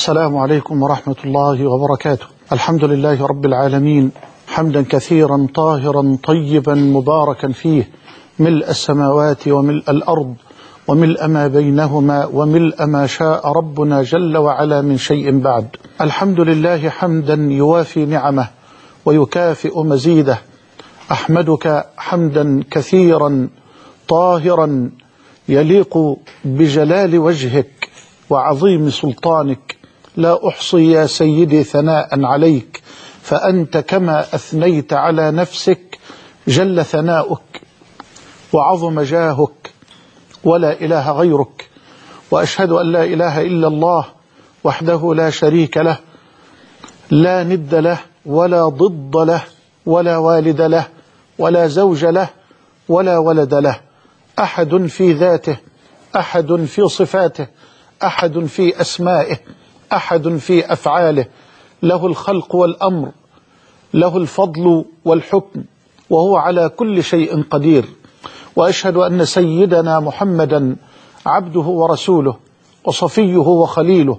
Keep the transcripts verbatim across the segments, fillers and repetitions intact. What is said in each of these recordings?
السلام عليكم ورحمة الله وبركاته. الحمد لله رب العالمين، حمدا كثيرا طاهرا طيبا مباركا فيه، ملء السماوات وملء الأرض وملء ما بينهما وملء ما شاء ربنا جل وعلا من شيء بعد. الحمد لله حمدا يوافي نعمه ويكافئ مزيده. أحمدك حمدا كثيرا طاهرا يليق بجلال وجهك وعظيم سلطانك، لا أحصي يا سيدي ثناء عليك، فأنت كما أثنيت على نفسك جل ثناؤك وعظم جاهك ولا إله غيرك. وأشهد أن لا إله إلا الله وحده لا شريك له، لا ند له ولا ضد له ولا والد له ولا زوج له ولا ولد له، أحد في ذاته، أحد في صفاته، أحد في أسمائه، أحد في أفعاله، له الخلق والأمر، له الفضل والحكم، وهو على كل شيء قدير. وأشهد أن سيدنا محمدا عبده ورسوله وصفيه وخليله،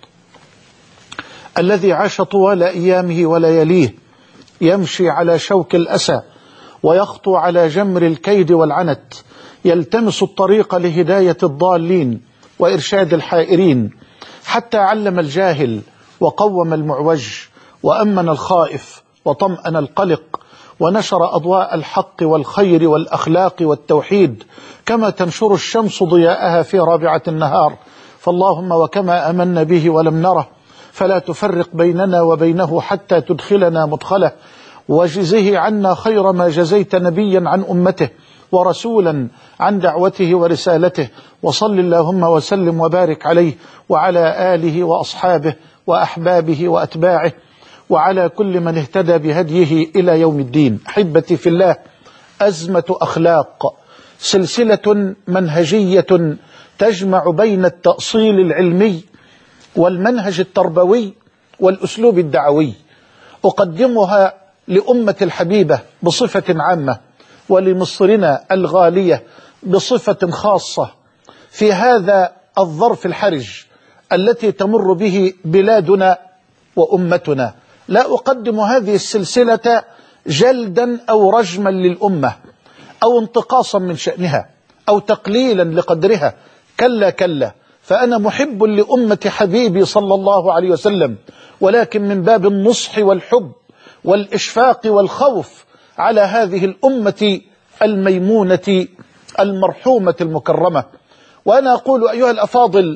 الذي عاش طوال أيامه ولياليه يمشي على شوك الأسى ويخطو على جمر الكيد والعنت، يلتمس الطريق لهداية الضالين وإرشاد الحائرين، حتى علم الجاهل وقوم المعوج وأمن الخائف وطمأن القلق، ونشر أضواء الحق والخير والأخلاق والتوحيد كما تنشر الشمس ضياءها في رابعة النهار. فاللهم وكما أمنا به ولم نره، فلا تفرق بيننا وبينه حتى تدخلنا مدخله، وجزه عنا خير ما جزيت نبيا عن أمته ورسولا عن دعوته ورسالته. وصل اللهم وسلم وبارك عليه وعلى آله وأصحابه وأحبابه وأتباعه وعلى كل من اهتدى بهديه إلى يوم الدين. أحبتي في الله، أزمة أخلاق، سلسلة منهجية تجمع بين التأصيل العلمي والمنهج التربوي والأسلوب الدعوي، أقدمها لأمة الحبيبة بصفة عامة، ولمصرنا الغالية بصفة خاصة في هذا الظرف الحرج التي تمر به بلادنا وأمتنا. لا أقدم هذه السلسلة جلدا أو رجما للأمة أو انتقاصا من شأنها أو تقليلا لقدرها، كلا كلا، فأنا محب لأمة حبيبي صلى الله عليه وسلم، ولكن من باب النصح والحب والإشفاق والخوف على هذه الأمة الميمونة المرحومة المكرمة. وأنا أقول أيها الأفاضل،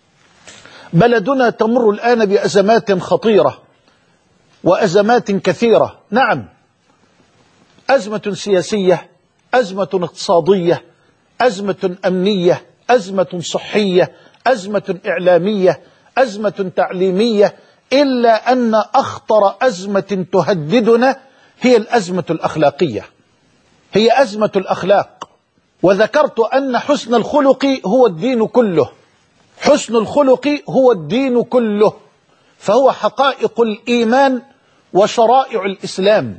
بلدنا تمر الآن بأزمات خطيرة وأزمات كثيرة. نعم، أزمة سياسية، أزمة اقتصادية، أزمة أمنية، أزمة صحية، أزمة إعلامية، أزمة تعليمية، إلا أن أخطر أزمة تهددنا هي الأزمة الأخلاقية، هي أزمة الأخلاق. وذكرت أن حسن الخلق هو الدين كله، حسن الخلق هو الدين كله، فهو حقائق الإيمان وشرائع الإسلام.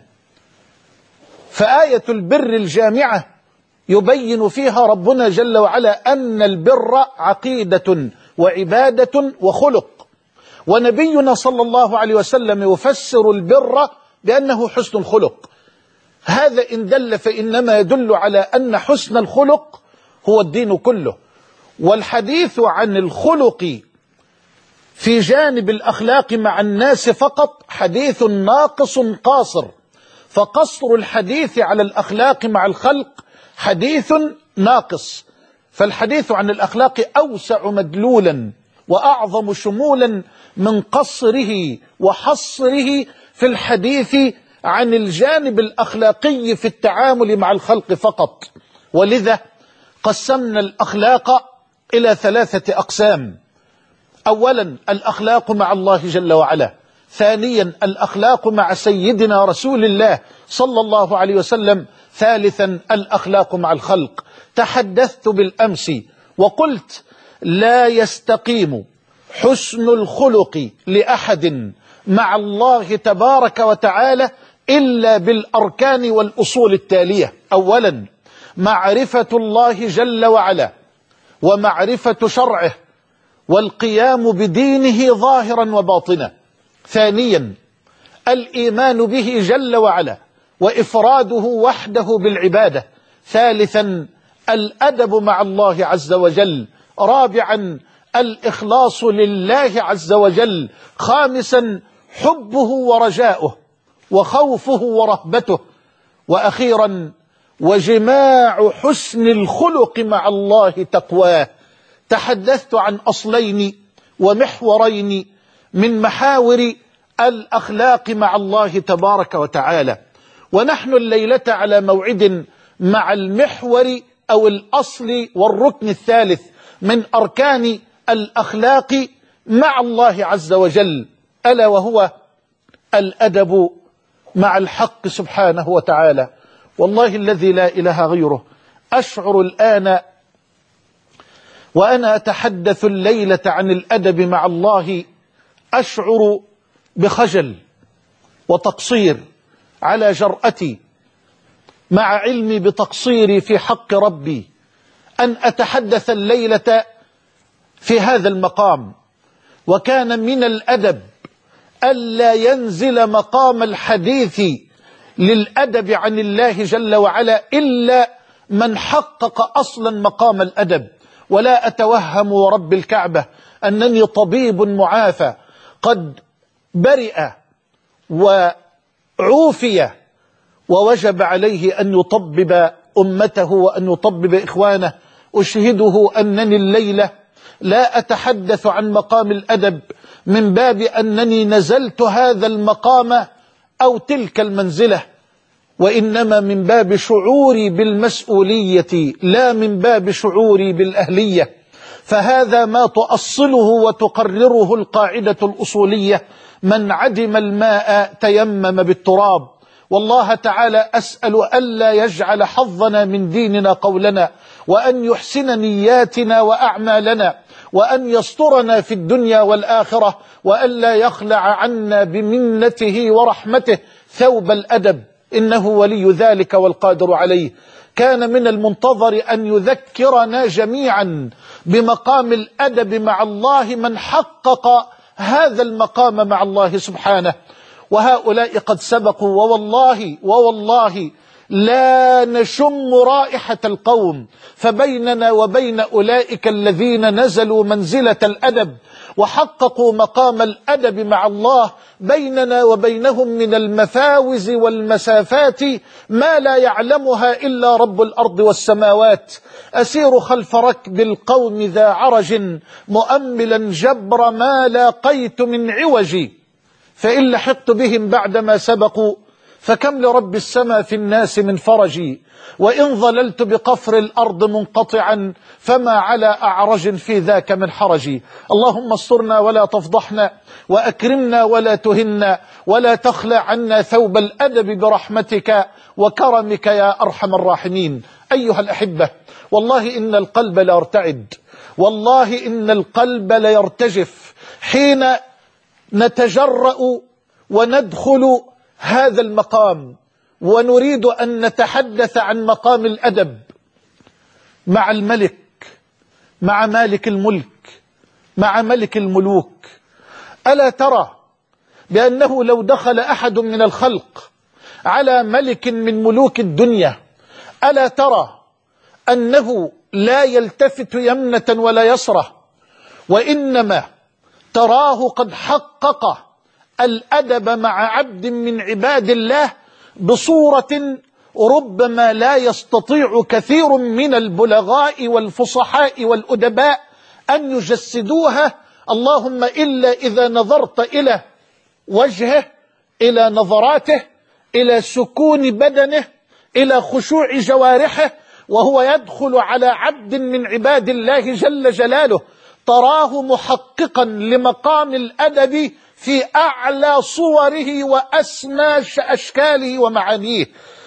فآية البر الجامعة يبين فيها ربنا جل وعلا أن البر عقيدة وعبادة وخلق، ونبينا صلى الله عليه وسلم يفسر البر بأنه حسن الخلق. هذا إن دل فإنما يدل على أن حسن الخلق هو الدين كله. والحديث عن الخلق في جانب الأخلاق مع الناس فقط حديث ناقص قاصر، فقصر الحديث على الأخلاق مع الخلق حديث ناقص. فالحديث عن الأخلاق أوسع مدلولا وأعظم شمولا من قصره وحصره في الحديث عن الجانب الأخلاقي في التعامل مع الخلق فقط. ولذا قسمنا الأخلاق إلى ثلاثة أقسام: أولا الأخلاق مع الله جل وعلا، ثانيا الأخلاق مع سيدنا رسول الله صلى الله عليه وسلم، ثالثا الأخلاق مع الخلق. تحدثت بالأمس وقلت لا يستقيم حسن الخلق لأحد مع الله تبارك وتعالى إلا بالأركان والأصول التالية: أولا معرفة الله جل وعلا ومعرفة شرعه والقيام بدينه ظاهرا وباطنا. ثانيا الإيمان به جل وعلا وإفراده وحده بالعبادة. ثالثا الأدب مع الله عز وجل. رابعا الإخلاص لله عز وجل. خامسا حبه ورجاؤه وخوفه ورهبته. وأخيرا وجماع حسن الخلق مع الله تقواه. تحدثت عن أصلين ومحورين من محاور الأخلاق مع الله تبارك وتعالى، ونحن الليلة على موعد مع المحور أو الأصل والركن الثالث من أركان الأخلاق مع الله عز وجل، ألا وهو الأدب مع الحق سبحانه وتعالى. والله الذي لا إله غيره أشعر الآن وأنا أتحدث الليلة عن الأدب مع الله أشعر بخجل وتقصير على جرأتي مع علمي بتقصيري في حق ربي أن أتحدث الليلة في هذا المقام. وكان من الأدب ألا ينزل مقام الحديث للأدب عن الله جل وعلا إلا من حقق أصلا مقام الأدب. ولا أتوهم ورب الكعبة أنني طبيب معافى قد برئ وعوفي ووجب عليه أن يطبب أمته وأن يطبب إخوانه. أشهده أنني الليلة لا أتحدث عن مقام الأدب من باب أنني نزلت هذا المقام أو تلك المنزلة، وإنما من باب شعوري بالمسؤولية لا من باب شعوري بالأهلية. فهذا ما تؤصله وتقرره القاعدة الأصولية: من عدم الماء تيمم بالتراب. والله تعالى أسأل ألا يجعل حظنا من ديننا قولنا، وأن يحسن نياتنا وأعمالنا، وأن يسترنا في الدنيا والآخرة، وألا يخلع عنا بمنته ورحمته ثوب الأدب، إنه ولي ذلك والقادر عليه. كان من المنتظر أن يذكرنا جميعا بمقام الأدب مع الله من حقق هذا المقام مع الله سبحانه، وهؤلاء قد سبقوا، ووالله ووالله لا نشم رائحة القوم. فبيننا وبين أولئك الذين نزلوا منزلة الأدب وحققوا مقام الأدب مع الله بيننا وبينهم من المفاوز والمسافات ما لا يعلمها إلا رب الأرض والسماوات. أسير خلف ركب القوم ذا عرج مؤملا جبر ما لاقيت من عوجي، فإن لحقت بهم بعدما سبقوا فكم لرب السماء في الناس من فرجي، وإن ظللت بقفر الأرض منقطعا فما على أعرج في ذاك من حرجي. اللهم استرنا ولا تفضحنا، وأكرمنا ولا تهنا، ولا تخلع عنا ثوب الأدب برحمتك وكرمك يا أرحم الراحمين. أيها الأحبة، والله إن القلب ليرتعد، والله إن القلب ليرتجف حين نتجرأ وندخل هذا المقام ونريد أن نتحدث عن مقام الأدب مع الملك، مع مالك الملك، مع ملك الملوك. ألا ترى بأنه لو دخل أحد من الخلق على ملك من ملوك الدنيا، ألا ترى أنه لا يلتفت يمنة ولا يسرة، وإنما تراه قد حقق الأدب مع عبد من عباد الله بصورة ربما لا يستطيع كثير من البلغاء والفصحاء والأدباء أن يجسدوها، اللهم إلا إذا نظرت إلى وجهه، إلى نظراته، إلى سكون بدنه، إلى خشوع جوارحه وهو يدخل على عبد من عباد الله جل جلاله، تراه محققا لمقام الأدب في أعلى صوره وأسمى أشكاله ومعانيه.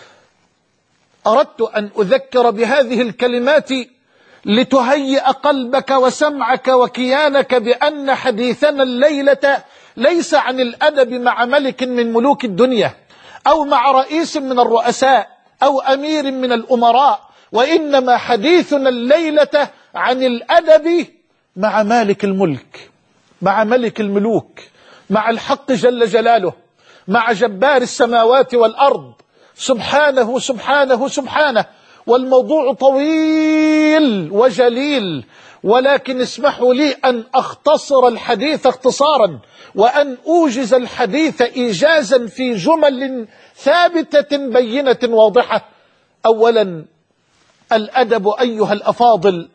أردت أن أذكر بهذه الكلمات لتهيئ قلبك وسمعك وكيانك بأن حديثنا الليلة ليس عن الأدب مع ملك من ملوك الدنيا أو مع رئيس من الرؤساء أو أمير من الأمراء، وإنما حديثنا الليلة عن الأدب مع مالك الملك، مع ملك الملوك، مع الحق جل جلاله، مع جبار السماوات والأرض، سبحانه سبحانه سبحانه. والموضوع طويل وجليل، ولكن اسمحوا لي أن أختصر الحديث اختصارا، وأن أوجز الحديث إيجازا في جمل ثابتة بينة واضحة. أولا، الأدب أيها الأفاضل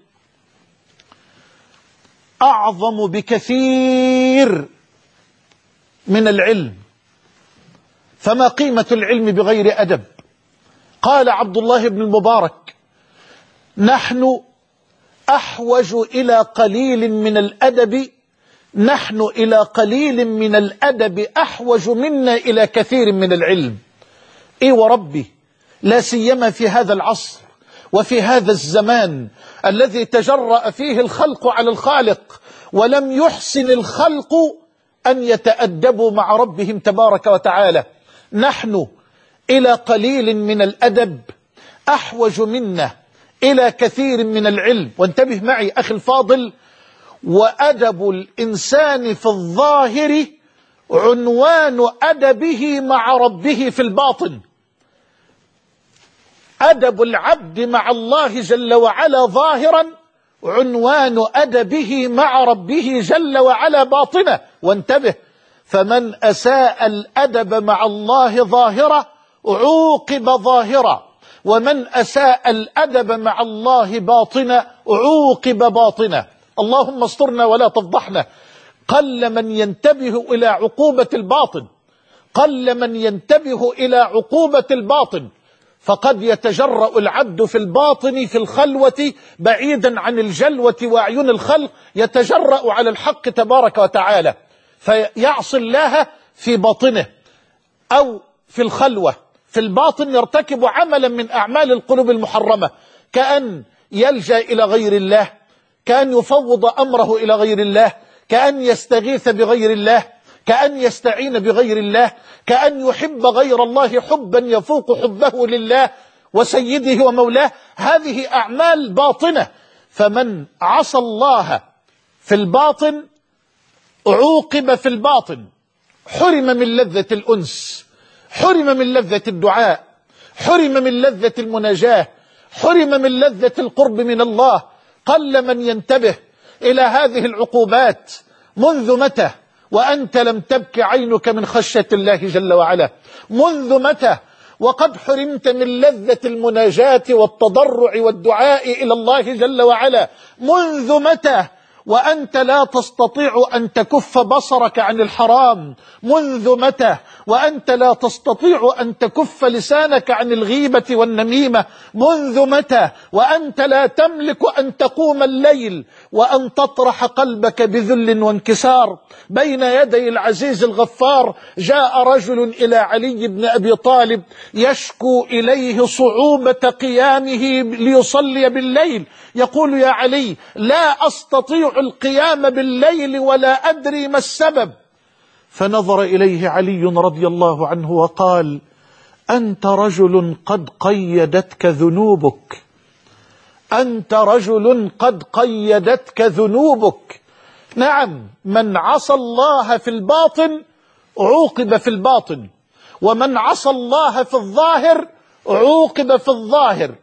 أعظم بكثير من العلم، فما قيمة العلم بغير أدب؟ قال عبد الله بن المبارك: نحن أحوج إلى قليل من الأدب نحن إلى قليل من الأدب أحوج منا إلى كثير من العلم. إيه وربي، لا سيما في هذا العصر وفي هذا الزمان الذي تجرأ فيه الخلق على الخالق، ولم يحسن الخلق أن يتأدبوا مع ربهم تبارك وتعالى. نحن إلى قليل من الأدب أحوج منا إلى كثير من العلم. وانتبه معي أخي الفاضل، وأدب الإنسان في الظاهر عنوان أدبه مع ربه في الباطن. أدب العبد مع الله جل وعلا ظاهرا عنوان أدبه مع ربه جل وعلا باطنه. وانتبه، فمن أساء الأدب مع الله ظاهرا عوقب ظاهرا، ومن أساء الأدب مع الله باطنا عوقب باطنا. اللهم استرنا ولا تفضحنا. قل من ينتبه إلى عقوبة الباطن، قل من ينتبه إلى عقوبة الباطن، فقد يتجرأ العبد في الباطن في الخلوة بعيدا عن الجلوة وأعين الخلق، يتجرأ على الحق تبارك وتعالى فيعصي الله في باطنه، أو في الخلوة في الباطن يرتكب عملا من أعمال القلوب المحرمة، كأن يلجأ إلى غير الله، كأن يفوض أمره إلى غير الله، كأن يستغيث بغير الله، كأن يستعين بغير الله، كأن يحب غير الله حبا يفوق حبه لله وسيده ومولاه. هذه أعمال باطنة. فمن عصى الله في الباطن عوقب في الباطن، حرم من لذة الأنس، حرم من لذة الدعاء، حرم من لذة المناجاة، حرم من لذة القرب من الله. قل من ينتبه إلى هذه العقوبات. منذ متى وأنت لم تبك عينك من خشية الله جل وعلا؟ منذ متى وقد حرمت من لذة المناجاة والتضرع والدعاء إلى الله جل وعلا؟ منذ متى وأنت لا تستطيع أن تكف بصرك عن الحرام؟ منذ متى وأنت لا تستطيع أن تكف لسانك عن الغيبة والنميمة؟ منذ متى وأنت لا تملك أن تقوم الليل وأن تطرح قلبك بذل وانكسار بين يدي العزيز الغفار؟ جاء رجل إلى علي بن أبي طالب يشكو إليه صعوبة قيامه ليصلي بالليل، يقول: يا علي، لا أستطيع القيام بالليل ولا أدري ما السبب. فنظر إليه علي رضي الله عنه وقال: أنت رجل قد قيدتك ذنوبك، أنت رجل قد قيدتك ذنوبك. نعم، من عصى الله في الباطن عوقب في الباطن، ومن عصى الله في الظاهر عوقب في الظاهر.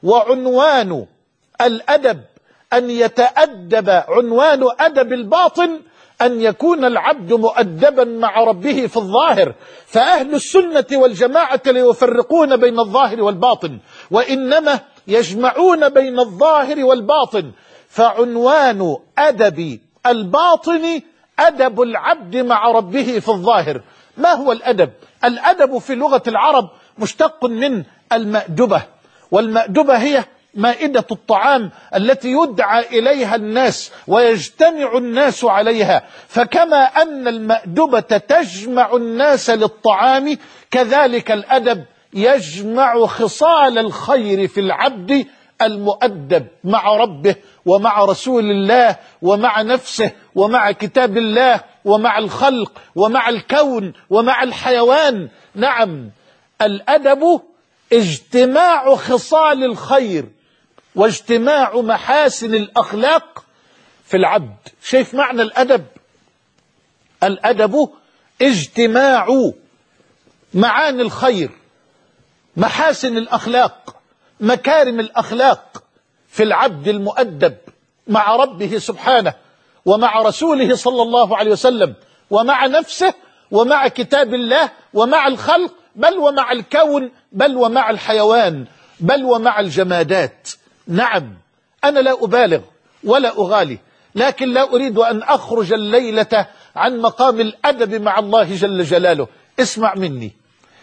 وعنوان الأدب أن يتأدب، عنوان أدب الباطن أن يكون العبد مؤدبا مع ربه في الظاهر. فأهل السنة والجماعة لا يفرقون بين الظاهر والباطن، وإنما يجمعون بين الظاهر والباطن. فعنوان أدب الباطن أدب العبد مع ربه في الظاهر. ما هو الأدب؟ الأدب في لغة العرب مشتق من المأدبة، والمأدبة هي مائدة الطعام التي يدعى إليها الناس ويجتمع الناس عليها. فكما أن المأدبة تجمع الناس للطعام، كذلك الأدب يجمع خصال الخير في العبد المؤدب مع ربه ومع رسول الله ومع نفسه ومع كتاب الله ومع الخلق ومع الكون ومع الحيوان. نعم، الأدب اجتماع خصال الخير واجتماع محاسن الأخلاق في العبد. شايف معنى الأدب؟ الأدب اجتماع معاني الخير، محاسن الأخلاق، مكارم الأخلاق في العبد المؤدب مع ربه سبحانه ومع رسوله صلى الله عليه وسلم ومع نفسه ومع كتاب الله ومع الخلق، بل ومع الكون، بل ومع الحيوان، بل ومع الجمادات. نعم، أنا لا أبالغ ولا أغالي، لكن لا أريد أن أخرج الليلة عن مقام الأدب مع الله جل جلاله. اسمع مني،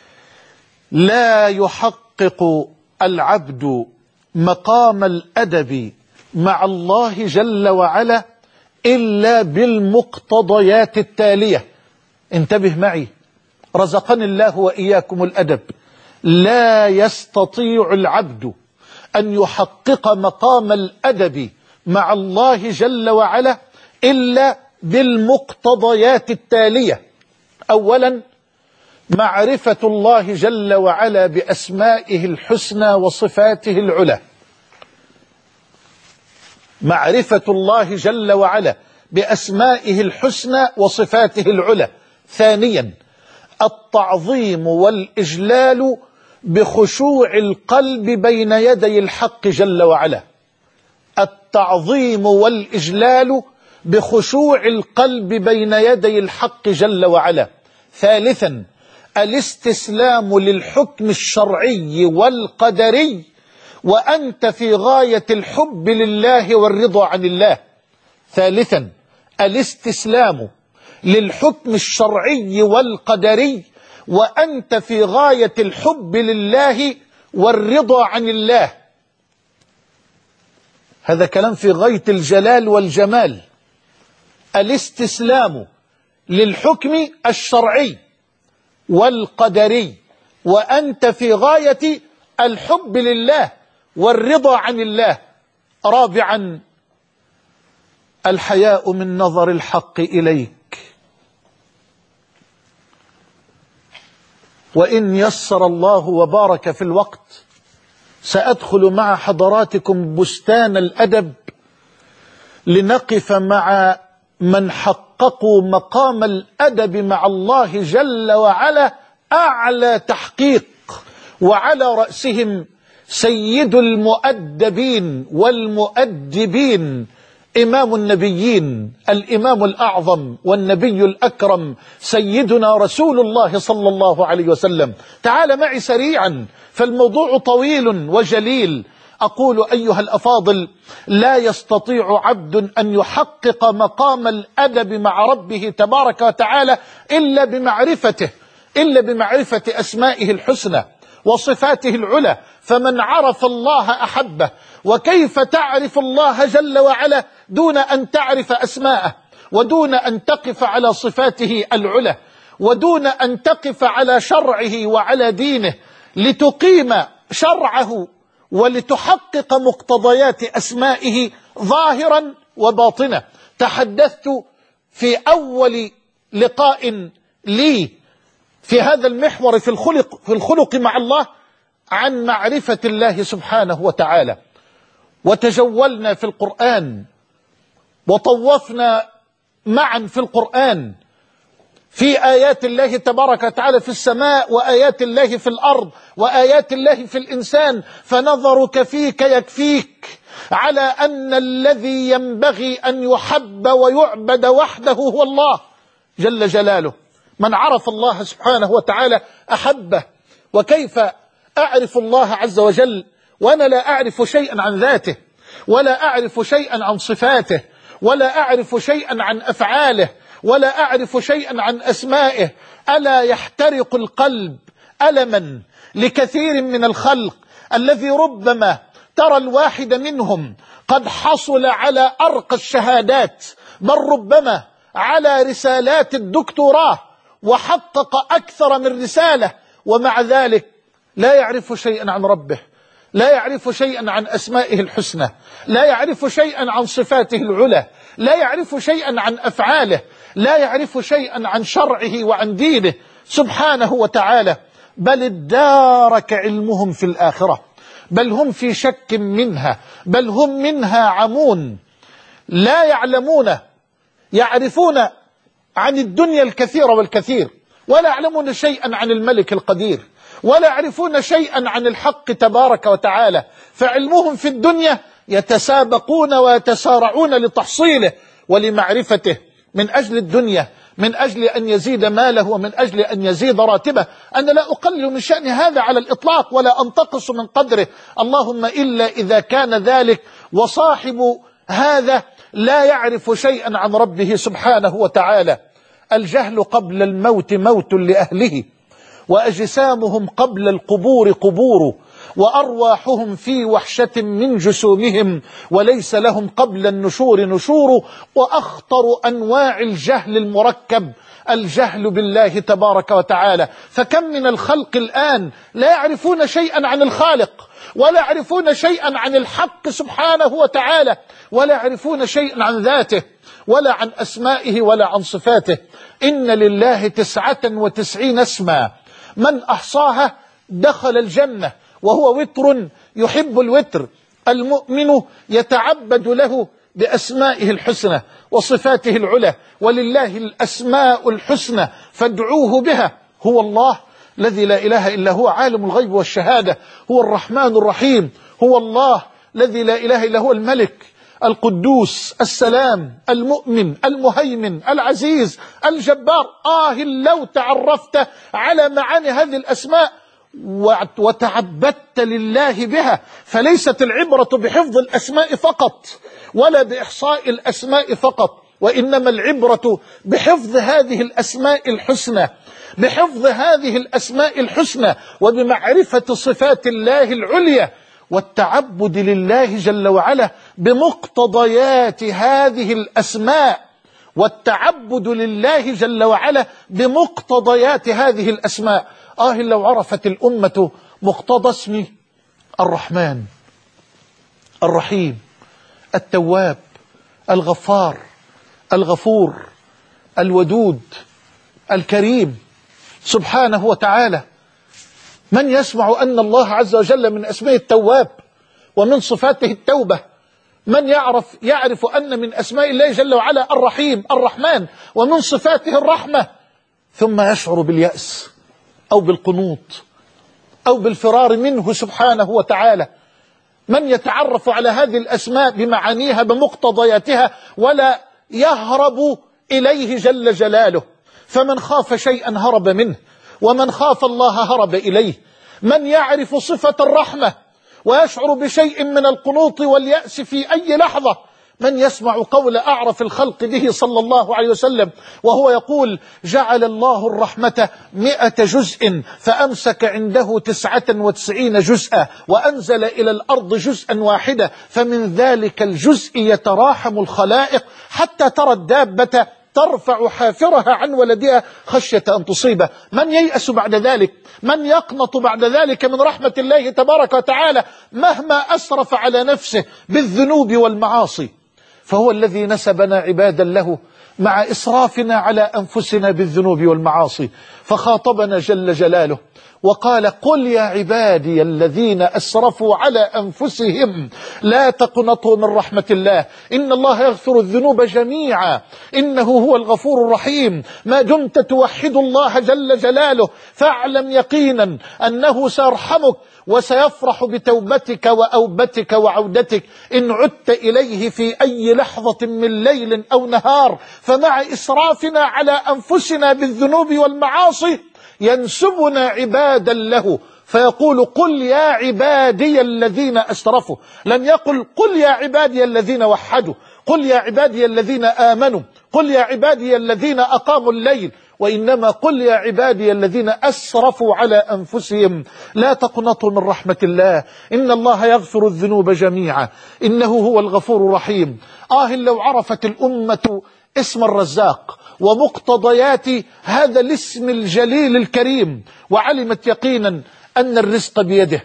لا يحقق العبد مقام الأدب مع الله جل وعلا إلا بالمقتضيات التالية. انتبه معي، رزقني الله وإياكم الأدب. لا يستطيع العبد أن يحقق مقام الأدب مع الله جل وعلا إلا بالمقتضيات التالية. أولا، معرفة الله جل وعلا بأسمائه الحسنى وصفاته العلى. معرفة الله جل وعلا بأسمائه الحسنى وصفاته العلى. ثانيا، التعظيم والإجلال بخشوع القلب بين يدي الحق جل وعلا. التعظيم والإجلال بخشوع القلب بين يدي الحق جل وعلا. ثالثا، الاستسلام للحكم الشرعي والقدري وأنت في غاية الحب لله والرضا عن الله. ثالثا، الاستسلام للحكم الشرعي والقدري وأنت في غاية الحب لله والرضا عن الله. هذا كلام في غاية الجلال والجمال. الاستسلام للحكم الشرعي والقدري وأنت في غاية الحب لله والرضا عن الله. رابعا، الحياء من نظر الحق إليك. وإن يسر الله وبارك في الوقت سأدخل مع حضراتكم بستان الأدب لنقف مع من حققوا مقام الأدب مع الله جل وعلا أعلى تحقيق، وعلى رأسهم سيد المؤدبين والمؤدبين، إمام النبيين، الإمام الأعظم والنبي الأكرم، سيدنا رسول الله صلى الله عليه وسلم. تعال معي سريعا فالموضوع طويل وجليل. أقول أيها الأفاضل، لا يستطيع عبد أن يحقق مقام الأدب مع ربه تبارك وتعالى إلا بمعرفته، إلا بمعرفة أسمائه الحسنى وصفاته العلى. فمن عرف الله أحبه. وكيف تعرف الله جل وعلا دون أن تعرف أسماءه، ودون أن تقف على صفاته العلى، ودون أن تقف على شرعه وعلى دينه لتقيم شرعه ولتحقق مقتضيات أسمائه ظاهرا وباطنا. تحدثت في أول لقاء لي في هذا المحور في الخلق, في الخلق مع الله عن معرفة الله سبحانه وتعالى، وتجولنا في القرآن وطوفنا معا في القرآن في آيات الله تبارك وتعالى في السماء، وآيات الله في الأرض، وآيات الله في الإنسان. فنظرك فيك يكفيك على أن الذي ينبغي أن يحب ويعبد وحده هو الله جل جلاله. من عرف الله سبحانه وتعالى أحبه. وكيف أعرف الله عز وجل وأنا لا أعرف شيئا عن ذاته، ولا أعرف شيئا عن صفاته، ولا أعرف شيئا عن أفعاله، ولا أعرف شيئا عن أسمائه؟ ألا يحترق القلب ألما لكثير من الخلق الذي ربما ترى الواحد منهم قد حصل على أرقى الشهادات، بل ربما على رسالات الدكتوراه، وحقق أكثر من رسالة، ومع ذلك لا يعرف شيئا عن ربه، لا يعرف شيئا عن أسمائه الحسنى، لا يعرف شيئا عن صفاته العلى، لا يعرف شيئا عن أفعاله، لا يعرف شيئا عن شرعه وعن دينه سبحانه وتعالى. بل ادارك علمهم في الآخرة، بل هم في شك منها، بل هم منها عمون. لا يعلمون، يعرفون عن الدنيا الكثير والكثير، ولا يعلمون شيئا عن الملك القدير، ولا يعرفون شيئا عن الحق تبارك وتعالى، فعلمهم في الدنيا يتسابقون ويتسارعون لتحصيله ولمعرفته من أجل الدنيا، من أجل أن يزيد ماله ومن أجل أن يزيد راتبه. أنا لا أقلل من شأن هذا على الإطلاق ولا أنتقص من قدره، اللهم إلا إذا كان ذلك وصاحب هذا لا يعرف شيئا عن ربه سبحانه وتعالى. الجهل قبل الموت موت لأهله، وأجسامهم قبل القبور قبور، وأرواحهم في وحشة من جسومهم، وليس لهم قبل النشور نشور. وأخطر أنواع الجهل المركب الجهل بالله تبارك وتعالى. فكم من الخلق الآن لا يعرفون شيئا عن الخالق، ولا يعرفون شيئا عن الحق سبحانه وتعالى، ولا يعرفون شيئا عن ذاته ولا عن أسمائه ولا عن صفاته. إن لله تسعة وتسعين اسما، من أحصاها دخل الجنة، وهو وتر يحب الوتر. المؤمن يتعبد له بأسمائه الحسنى وصفاته العلى، ولله الأسماء الحسنى فادعوه بها. هو الله الذي لا إله إلا هو عالم الغيب والشهادة، هو الرحمن الرحيم، هو الله الذي لا إله إلا هو الملك القدوس السلام المؤمن المهيمن العزيز الجبار. آه لو تعرفت على معاني هذه الأسماء وتعبدت لله بها، فليست العبرة بحفظ الأسماء فقط ولا بإحصاء الأسماء فقط، وإنما العبرة بحفظ هذه الأسماء الحسنى، بحفظ هذه الأسماء الحسنى وبمعرفة صفات الله العليا، والتعبد لله جل وعلا بمقتضيات هذه الأسماء، والتعبد لله جل وعلا بمقتضيات هذه الأسماء. آه لو عرفت الأمة مقتضى اسم الرحمن الرحيم التواب الغفار الغفور الودود الكريم سبحانه وتعالى. من يسمع أن الله عز وجل من أسماء التواب ومن صفاته التوبة؟ من يعرف يعرف أن من أسماء الله جل وعلا الرحيم الرحمن ومن صفاته الرحمة، ثم يشعر باليأس أو بالقنوط أو بالفرار منه سبحانه وتعالى؟ من يتعرف على هذه الأسماء بمعانيها بمقتضياتها ولا يهرب إليه جل جلاله؟ فمن خاف شيئا هرب منه، ومن خاف الله هرب إليه. من يعرف صفة الرحمة ويشعر بشيء من القنوط واليأس في أي لحظة؟ من يسمع قول أعرف الخلق به صلى الله عليه وسلم وهو يقول: جعل الله الرحمة مئة جزء فأمسك عنده تسعة وتسعين جزءا وأنزل إلى الأرض جزءا واحدا، فمن ذلك الجزء يتراحم الخلائق حتى ترى الدابة ترفع حافرها عن ولدها خشية أن تصيبه. من ييأس بعد ذلك؟ من يقنط بعد ذلك من رحمة الله تبارك وتعالى مهما أسرف على نفسه بالذنوب والمعاصي؟ فهو الذي نسبنا عبادا له مع إسرافنا على أنفسنا بالذنوب والمعاصي، فخاطبنا جل جلاله وقال: قل يا عبادي الذين أسرفوا على أنفسهم لا تقنطوا من رحمة الله إن الله يغفر الذنوب جميعا إنه هو الغفور الرحيم. ما دمت توحد الله جل جلاله فاعلم يقينا أنه سيرحمك وسيفرح بتوبتك وأوبتك وعودتك إن عدت إليه في أي لحظة من ليل أو نهار. فمع إسرافنا على أنفسنا بالذنوب والمعاصي ينسبنا عبادا له فيقول: قل يا عبادي الذين أسرفوا. لم يقل: قل يا عبادي الذين وحدوا، قل يا عبادي الذين آمنوا، قل يا عبادي الذين أقاموا الليل، وإنما قل يا عبادي الذين أسرفوا على أنفسهم لا تقنطوا من رحمة الله إن الله يغفر الذنوب جميعا إنه هو الغفور الرحيم. آه لو عرفت الأمة اسم الرزاق ومقتضيات هذا الاسم الجليل الكريم، وعلمت يقينا أن الرزق بيده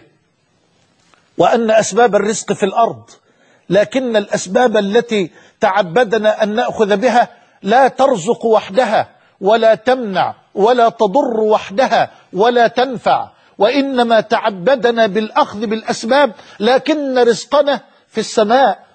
وأن أسباب الرزق في الأرض، لكن الأسباب التي تعبدنا أن نأخذ بها لا ترزق وحدها ولا تمنع ولا تضر وحدها ولا تنفع، وإنما تعبدنا بالأخذ بالأسباب، لكن رزقنا في السماء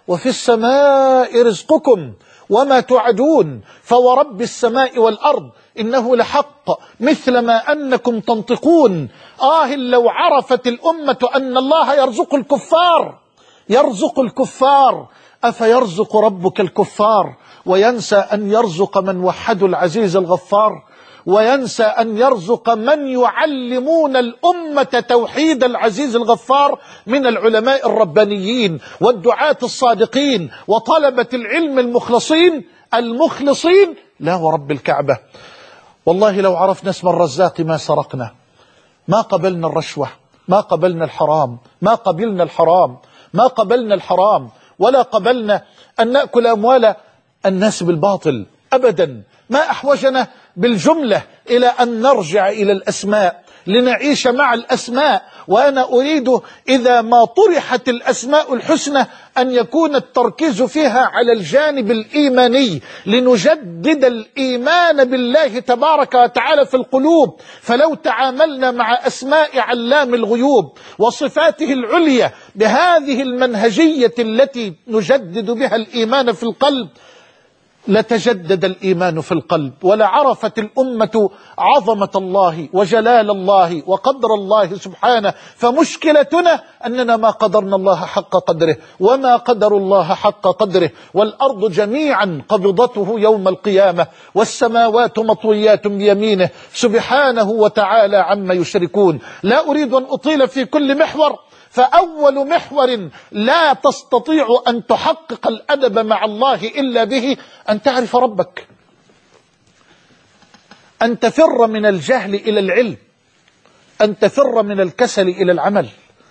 وفي السماء رزقكم وما توعدون فورب السماء والأرض إنه لحق مثل ما أنكم تنطقون. آه لو عرفت الأمة أن الله يرزق الكفار يرزق الكفار أفيرزق ربك الكفار وينسى أن يرزق من وحدوا العزيز الغفار، وينسى أن يرزق من يعلمون الأمة توحيد العزيز الغفار من العلماء الربانيين والدعاة الصادقين وطلبة العلم المخلصين المخلصين. لا ورب الكعبة والله لو عرفنا اسم الرزاق ما سرقنا، ما قبلنا الرشوة، ما قبلنا الحرام، ما قبلنا الحرام ما قبلنا الحرام ولا قبلنا أن نأكل أموال الناس بالباطل أبدا. ما أحوجنا بالجملة إلى أن نرجع إلى الأسماء لنعيش مع الأسماء. وأنا أريد إذا ما طرحت الأسماء الحسنى أن يكون التركيز فيها على الجانب الإيماني لنجدد الإيمان بالله تبارك وتعالى في القلوب. فلو تعاملنا مع أسماء علام الغيوب وصفاته العليا بهذه المنهجية التي نجدد بها الإيمان في القلب لتجدد الإيمان في القلب، ولعرفت الأمة عظمة الله وجلال الله وقدر الله سبحانه. فمشكلتنا أننا ما قدرنا الله حق قدره وما قدر الله حق قدره. والأرض جميعا قبضته يوم القيامة والسماوات مطويات بيمينه سبحانه وتعالى عما يشركون. لا أريد أن أطيل في كل محور، فأول محور لا تستطيع أن تحقق الأدب مع الله إلا به أن تعرف ربك، أن تفر من الجهل إلى العلم، أن تفر من الكسل إلى العمل،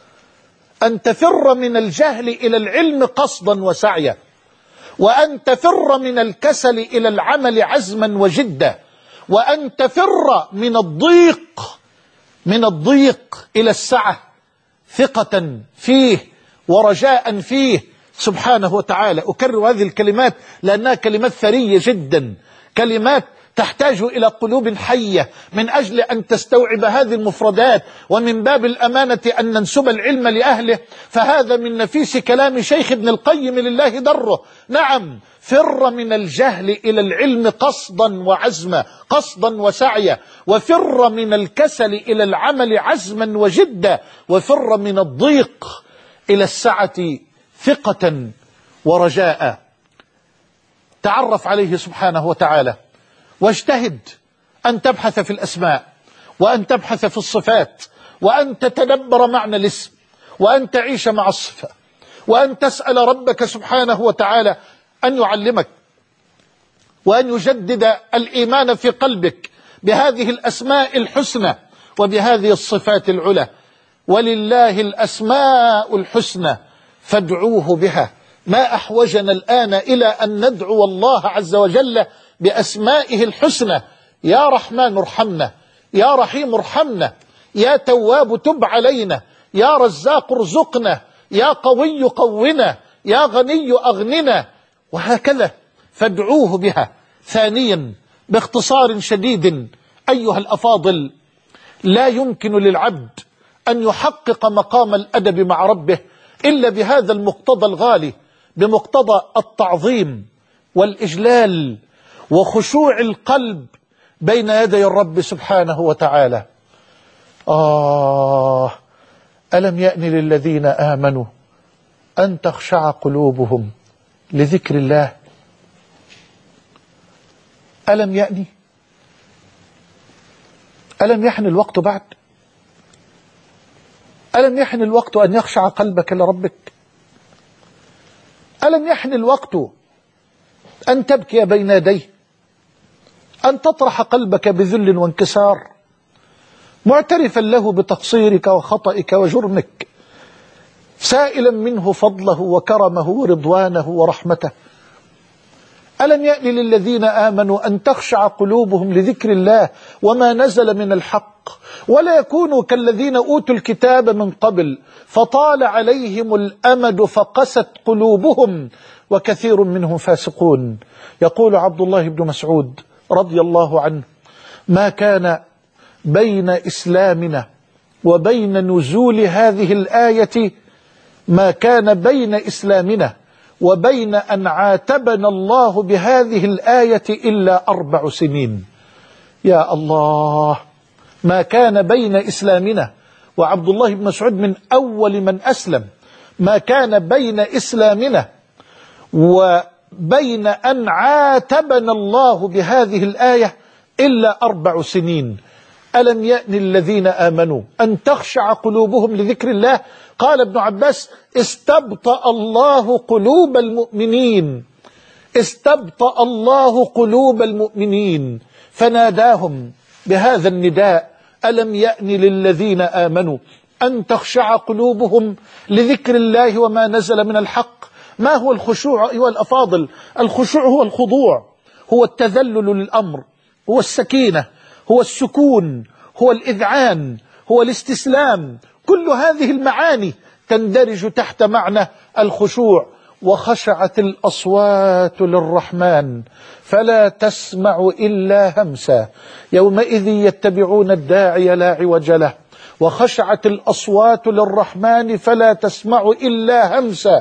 أن تفر من الجهل إلى العلم قصدا وسعيا، وأن تفر من الكسل إلى العمل عزما وجدا، وأن تفر من الضيق من الضيق إلى السعة ثقة فيه ورجاء فيه سبحانه وتعالى. أكرر هذه الكلمات لأنها كلمات ثرية جدا، كلمات تحتاج إلى قلوب حية من أجل أن تستوعب هذه المفردات. ومن باب الأمانة أن ننسب العلم لأهله، فهذا من نفيس كلام شيخ ابن القيم لله دره. نعم، فر من الجهل إلى العلم قصدا وعزما، قصدا وسعيا، وفر من الكسل إلى العمل عزما وجدا، وفر من الضيق إلى السعة ثقة ورجاء. تعرف عليه سبحانه وتعالى، واجتهد أن تبحث في الأسماء وأن تبحث في الصفات وأن تتدبر معنى الاسم وأن تعيش مع الصفة وأن تسأل ربك سبحانه وتعالى أن يعلمك وأن يجدد الإيمان في قلبك بهذه الأسماء الحسنى وبهذه الصفات العلى. ولله الأسماء الحسنى فادعوه بها. ما أحوجنا الآن إلى أن ندعو الله عز وجل بأسمائه الحسنى. يا رحمن ارحمنا، يا رحيم ارحمنا، يا تواب تب علينا، يا رزاق ارزقنا، يا قوي قونا، يا غني أغننا، وهكذا فادعوه بها. ثانيا باختصار شديد أيها الأفاضل، لا يمكن للعبد أن يحقق مقام الأدب مع ربه إلا بهذا المقتضى الغالي، بمقتضى التعظيم والإجلال وخشوع القلب بين يدي الرب سبحانه وتعالى. آه ألم يأن للذين آمنوا أن تخشع قلوبهم لذكر الله؟ ألم يأني؟ ألم يحن الوقت بعد؟ ألم يحن الوقت أن يخشع قلبك لربك؟ ألم يحن الوقت أن تبكي بين يديه، أن تطرح قلبك بذل وانكسار معترفا له بتقصيرك وخطئك وجرمك، سائلا منه فضله وكرمه ورضوانه ورحمته؟ ألم يأن للذين آمنوا أن تخشع قلوبهم لذكر الله وما نزل من الحق، ولا يكونوا كالذين أوتوا الكتاب من قبل فطال عليهم الأمد فقست قلوبهم وكثير منهم فاسقون. يقول عبد الله بن مسعود رضي الله عنه: ما كان بين إسلامنا وبين نزول هذه الآية ما كان بين إسلامنا وبين أن عاتبنا الله بهذه الآية إلا أربع سنين. يا الله، ما كان بين إسلامنا وعبد الله بن مسعود من أول من أسلم، ما كان بين إسلامنا وبين أن عاتبنا الله بهذه الآية إلا أربع سنين. ألم يأن الذين آمنوا أن تخشع قلوبهم لذكر الله؟ قال ابن عباس: استبطأ الله قلوب المؤمنين، استبطأ الله قلوب المؤمنين فناداهم بهذا النداء: ألم يأن للذين آمنوا أن تخشع قلوبهم لذكر الله وما نزل من الحق. ما هو الخشوع أيها الأفاضل؟ الخشوع هو الخضوع، هو التذلل للأمر، هو السكينة، هو السكون، هو الإذعان، هو الاستسلام. كل هذه المعاني تندرج تحت معنى الخشوع. وخشعت الأصوات للرحمن فلا تسمع إلا همسا يومئذ يتبعون الداعي لا عوج له. وخشعت الأصوات للرحمن فلا تسمع إلا همسا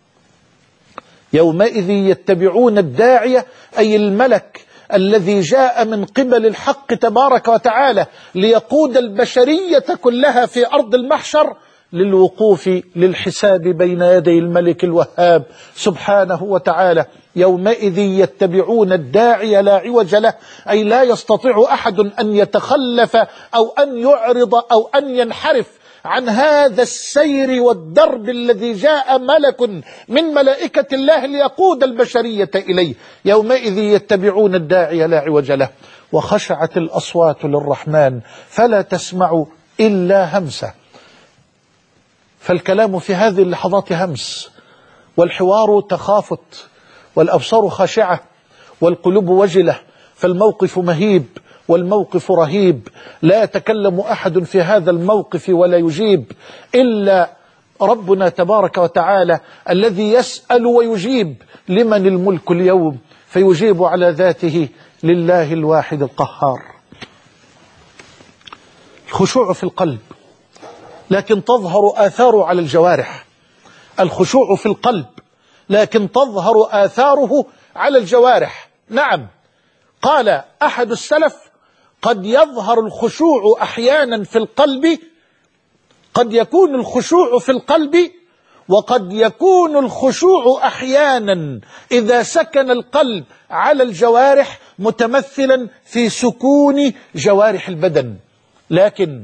يومئذ يتبعون الداعي، أي الملك الذي جاء من قبل الحق تبارك وتعالى ليقود البشرية كلها في أرض المحشر للوقوف للحساب بين يدي الملك الوهاب سبحانه وتعالى. يومئذ يتبعون الداعي لا عوج له، أي لا يستطيع أحد أن يتخلف أو أن يعرض أو أن ينحرف عن هذا السير والدرب الذي جاء ملك من ملائكة الله ليقود البشرية إليه. يومئذ يتبعون الداعي لا عوج له. وخشعت الأصوات للرحمن فلا تسمع إلا همسه. فالكلام في هذه اللحظات همس، والحوار تخافت، والأبصار خاشعة، والقلوب وجلة، فالموقف مهيب والموقف رهيب. لا يتكلم أحد في هذا الموقف ولا يجيب إلا ربنا تبارك وتعالى الذي يسأل ويجيب: لمن الملك اليوم؟ فيجيب على ذاته: لله الواحد القهار. الخشوع في القلب، لكن تظهر آثاره على الجوارح. الخشوع في القلب لكن تظهر آثاره على الجوارح. نعم، قال أحد السلف: قد يظهر الخشوع أحيانا في القلب، قد يكون الخشوع في القلب، وقد يكون الخشوع أحيانا إذا سكن القلب على الجوارح متمثلا في سكون جوارح البدن. لكن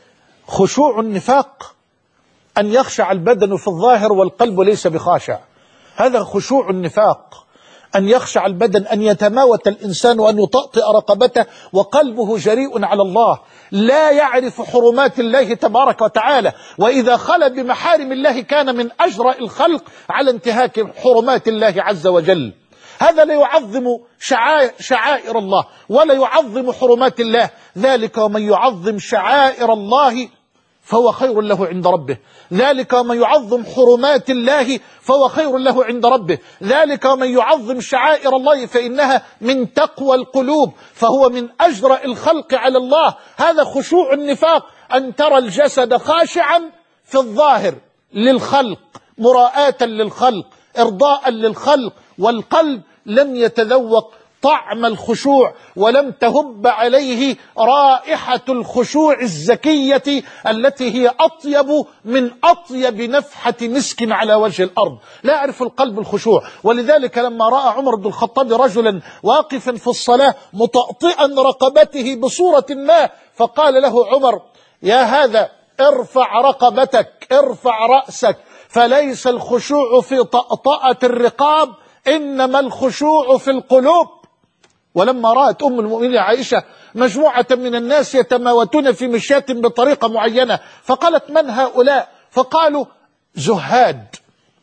خشوع النفاق أن يخشع البدن في الظاهر والقلب ليس بخاشع، هذا خشوع النفاق. أن يخشع البدن، أن يتماوت الإنسان وأن يطأطئ رقبته وقلبه جريء على الله، لا يعرف حرمات الله تبارك وتعالى، وإذا خلى بمحارم الله كان من أجرأ الخلق على انتهاك حرمات الله عز وجل. هذا لا يعظم شعائر, شعائر الله ولا يعظم حرمات الله. ذلك ومن يعظم شعائر الله فهو خير له عند ربه. ذلك ومن يعظم حرمات الله فهو خير له عند ربه. ذلك ومن يعظم شعائر الله فإنها من تقوى القلوب، فهو من أجرأ الخلق على الله. هذا خشوع النفاق، أن ترى الجسد خاشعا في الظاهر للخلق، مراءة للخلق، إرضاء للخلق، والقلب لم يتذوق طعم الخشوع ولم تهب عليه رائحة الخشوع الزكية التي هي أطيب من أطيب نفحة مسك على وجه الأرض. لا يعرف القلب الخشوع. ولذلك لما رأى عمر بن الخطاب رجلا واقفا في الصلاة مطأطئا رقبته بصورة ما، فقال له عمر: يا هذا ارفع رقبتك، ارفع رأسك، فليس الخشوع في طأطأة الرقاب، إنما الخشوع في القلوب. ولما رأت أم المؤمنين عائشة مجموعة من الناس يتماوتون في مشيات بطريقة معينة، فقالت: من هؤلاء؟ فقالوا: زهاد،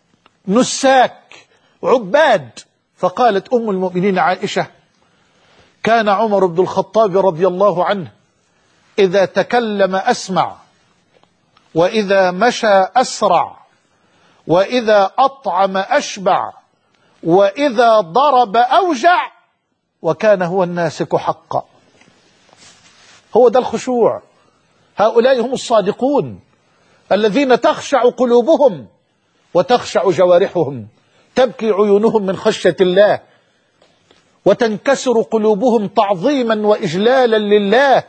نساك، عباد. فقالت أم المؤمنين عائشة: كان عمر بن الخطاب رضي الله عنه إذا تكلم أسمع، وإذا مشى أسرع، وإذا أطعم أشبع، وإذا ضرب أوجع، وكان هو الناسك حقا. هو ده الخشوع. هؤلاء هم الصادقون الذين تخشع قلوبهم وتخشع جوارحهم تبكي عيونهم من خشية الله، وتنكسر قلوبهم تعظيما وإجلالا لله،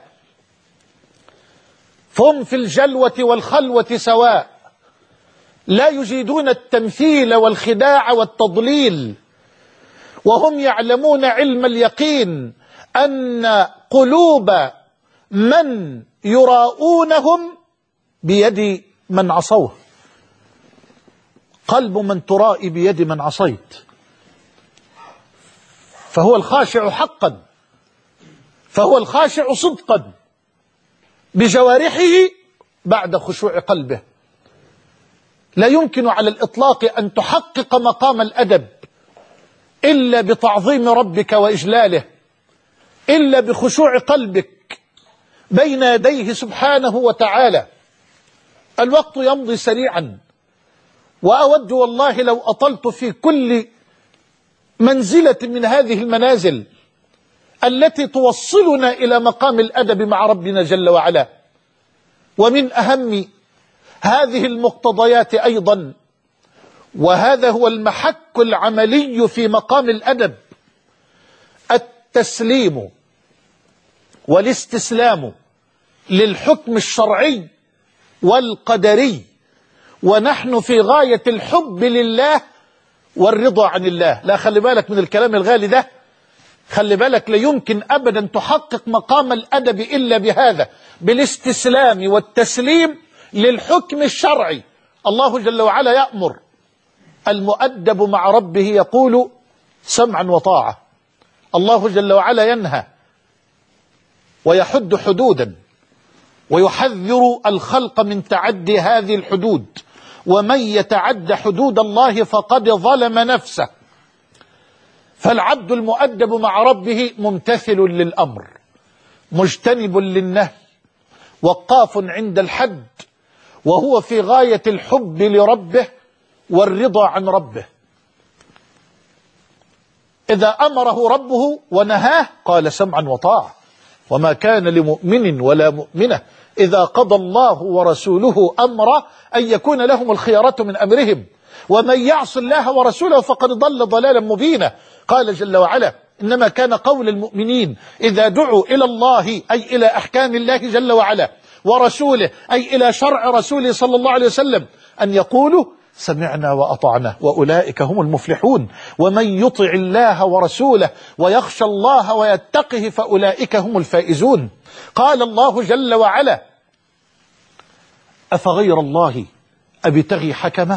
فهم في الجلوة والخلوة سواء، لا يجيدون التمثيل والخداع والتضليل، وهم يعلمون علم اليقين أن قلوب من يراؤونهم بيد من عصوه. قلب من ترائي بيد من عصيت. فهو الخاشع حقا، فهو الخاشع صدقا بجوارحه بعد خشوع قلبه. لا يمكن على الإطلاق أن تحقق مقام الأدب إلا بتعظيم ربك وإجلاله، إلا بخشوع قلبك بين يديه سبحانه وتعالى. الوقت يمضي سريعا، وأود والله لو أطلت في كل منزلة من هذه المنازل التي توصلنا إلى مقام الأدب مع ربنا جل وعلا. ومن أهم هذه المقتضيات أيضا، وهذا هو المحك العملي في مقام الأدب، التسليم والاستسلام للحكم الشرعي والقدري، ونحن في غاية الحب لله والرضا عن الله. لا، خلي بالك من الكلام الغالي ده، خلي بالك، لا يمكن أبدا تحقق مقام الأدب إلا بهذا، بالاستسلام والتسليم للحكم الشرعي. الله جل وعلا يأمر، المؤدب مع ربه يقول سمعا وطاعة. الله جل وعلا ينهى ويحد حدودا ويحذر الخلق من تعدي هذه الحدود، ومن يتعد حدود الله فقد ظلم نفسه. فالعبد المؤدب مع ربه ممتثل للأمر، مجتنب للنهي، وقاف عند الحد، وهو في غاية الحب لربه والرضا عن ربه. إذا أمره ربه ونهاه قال سمعا وطاعة. وما كان لمؤمن ولا مؤمنة إذا قضى الله ورسوله أمرا أن يكون لهم الخيارة من أمرهم، ومن يعص الله ورسوله فقد ضل ضلالا مبينا. قال جل وعلا إنما كان قول المؤمنين إذا دعوا إلى الله، أي إلى أحكام الله جل وعلا، ورسوله أي إلى شرع رسوله صلى الله عليه وسلم، أن يقولوا سمعنا وأطعنا وأولئك هم المفلحون. ومن يطع الله ورسوله ويخشى الله ويتقه فأولئك هم الفائزون. قال الله جل وعلا أفغير الله أبتغي حكمه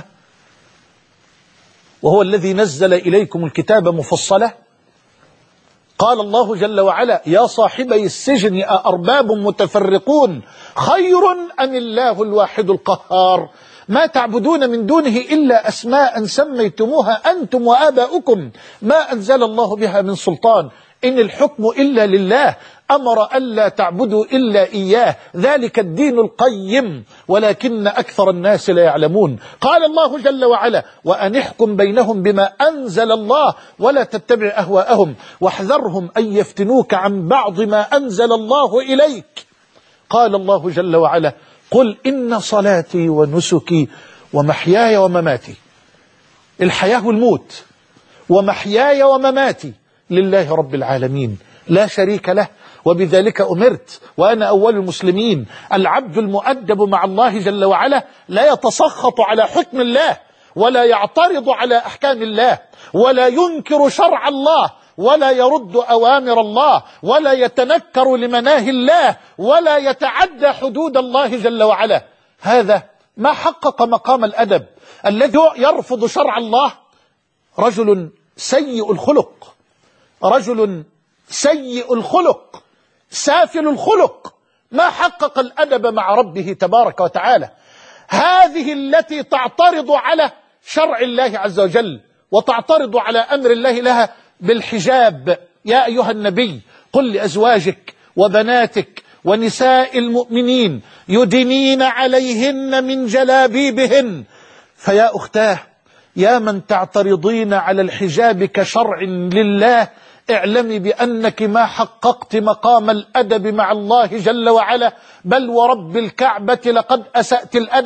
وهو الذي نزل إليكم الكتاب مفصلا. قال الله جل وعلا يا صاحبي السجن أأرباب متفرقون خير أم الله الواحد القهار ما تعبدون من دونه إلا أسماء سميتموها أنتم وآباؤكم ما أنزل الله بها من سلطان إن الحكم إلا لله أمر ألا تعبدوا إلا إياه ذلك الدين القيم ولكن أكثر الناس لا يعلمون. قال الله جل وعلا وأن احكم بينهم بما أنزل الله ولا تتبع أهواءهم واحذرهم أن يفتنوك عن بعض ما أنزل الله إليك. قال الله جل وعلا قل إن صلاتي ونسكي ومحياي ومماتي، الحياة والموت ومحياي ومماتي لله رب العالمين لا شريك له وبذلك أمرت وأنا أول المسلمين. العبد المؤدب مع الله جل وعلا لا يتسخط على حكم الله ولا يعترض على أحكام الله ولا ينكر شرع الله ولا يرد أوامر الله ولا يتنكر لمناهي الله ولا يتعدى حدود الله جل وعلا. هذا ما حقق مقام الأدب. الذي يرفض شرع الله رجل سيء الخلق، رجل سيء الخلق سافل الخلق، ما حقق الأدب مع ربه تبارك وتعالى. هذه التي تعترض على شرع الله عز وجل وتعترض على أمر الله لها بالحجاب. يا أيها النبي قل لأزواجك وبناتك ونساء المؤمنين يدنين عليهن من جلابيبهن. فيا أختاه يا من تعترضين على الحجاب كشرع لله اعلمي بأنك ما حققت مقام الأدب مع الله جل وعلا، بل ورب الكعبة لقد أسأت الأدب.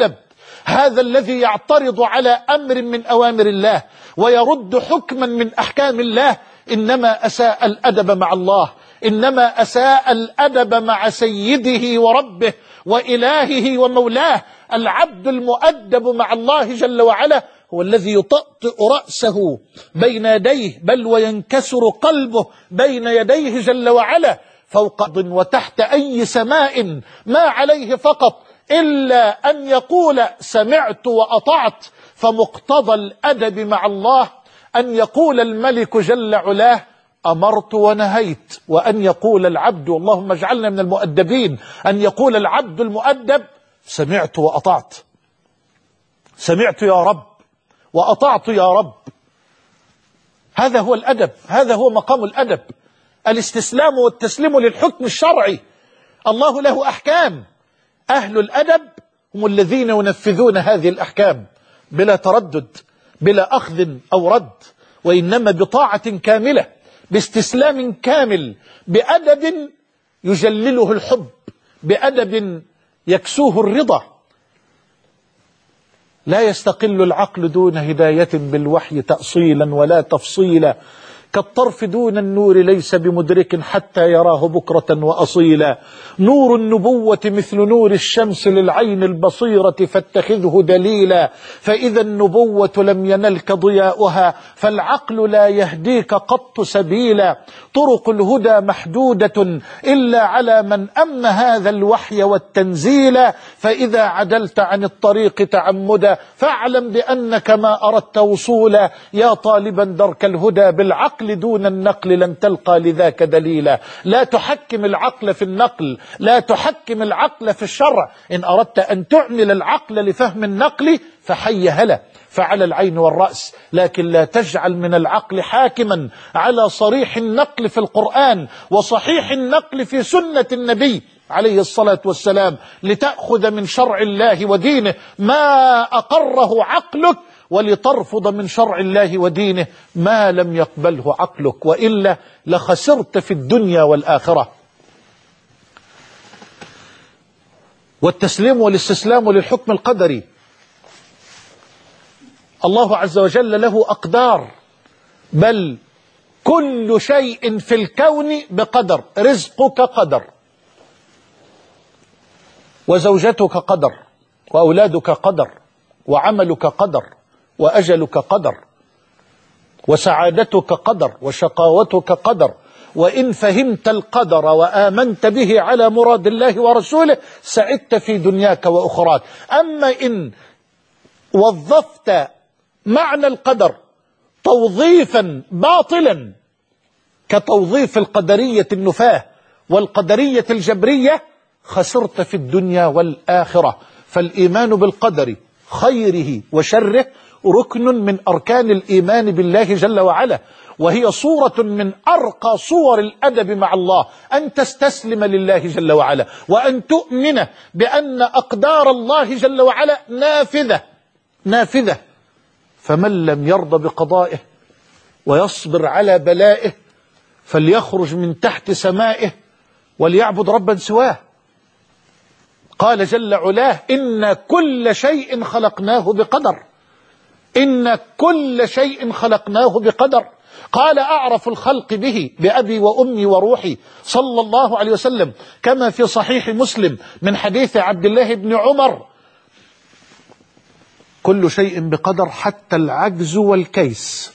هذا الذي يعترض على أمر من أوامر الله ويرد حكما من أحكام الله إنما أساء الأدب مع الله، إنما أساء الأدب مع سيده وربه وإلهه ومولاه. العبد المؤدب مع الله جل وعلا هو الذي يطأطئ رأسه بين يديه، بل وينكسر قلبه بين يديه جل وعلا، فوق أرض وتحت أي سماء، ما عليه فقط إلا أن يقول سمعت وأطعت. فمقتضى الأدب مع الله أن يقول الملك جل علاه أمرت ونهيت، وأن يقول العبد، اللهم اجعلنا من المؤدبين، أن يقول العبد المؤدب سمعت وأطعت، سمعت يا رب وأطعت يا رب. هذا هو الأدب، هذا هو مقام الأدب، الاستسلام والتسليم للحكم الشرعي. الله له أحكام، أهل الأدب هم الذين ينفذون هذه الأحكام بلا تردد، بلا أخذ أو رد، وإنما بطاعة كاملة، باستسلام كامل، بأدب يجلله الحب، بأدب يكسوه الرضا. لا يستقل العقل دون هداية بالوحي تأصيلا ولا تفصيلا، كالطرف دون النور ليس بمدرك حتى يراه بكرة وأصيلا. نور النبوة مثل نور الشمس للعين البصيرة فاتخذه دليلا، فإذا النبوة لم ينلك ضياؤها فالعقل لا يهديك قط سبيلا. طرق الهدى محدودة إلا على من أم هذا الوحي والتنزيل، فإذا عدلت عن الطريق تعمدا فاعلم بأنك ما أردت وصولا. يا طالبا درك الهدى بالعقل دون النقل لن تلقى لذاك دليلا. لا تحكم العقل في النقل، لا تحكم العقل في الشرع. إن أردت أن تعمل العقل لفهم النقل فحي هلا، فعلى العين والرأس، لكن لا تجعل من العقل حاكما على صريح النقل في القرآن وصحيح النقل في سنة النبي عليه الصلاة والسلام، لتأخذ من شرع الله ودينه ما أقره عقلك، ولترفض من شرع الله ودينه ما لم يقبله عقلك، وإلا لخسرت في الدنيا والآخرة. والتسليم والاستسلام للحكم القدري، الله عز وجل له أقدار، بل كل شيء في الكون بقدر. رزقك قدر، وزوجتك قدر، وأولادك قدر، وعملك قدر، وأجلك قدر، وسعادتك قدر، وشقاوتك قدر. وإن فهمت القدر وآمنت به على مراد الله ورسوله سعدت في دنياك وأخراك. أما إن وظفت معنى القدر توظيفا باطلا كتوظيف القدرية النفاة والقدرية الجبرية خسرت في الدنيا والآخرة. فالإيمان بالقدر خيره وشره ركن من أركان الإيمان بالله جل وعلا، وهي صورة من أرقى صور الأدب مع الله، أن تستسلم لله جل وعلا، وأن تؤمن بأن أقدار الله جل وعلا نافذة نافذة. فمن لم يرضى بقضائه ويصبر على بلائه فليخرج من تحت سمائه وليعبد ربا سواه. قال جل علاه إن كل شيء خلقناه بقدر، إن كل شيء خلقناه بقدر. قال أعرف الخلق به بأبي وأمي وروحي صلى الله عليه وسلم، كما في صحيح مسلم من حديث عبد الله بن عمر: كل شيء بقدر حتى العجز والكيس.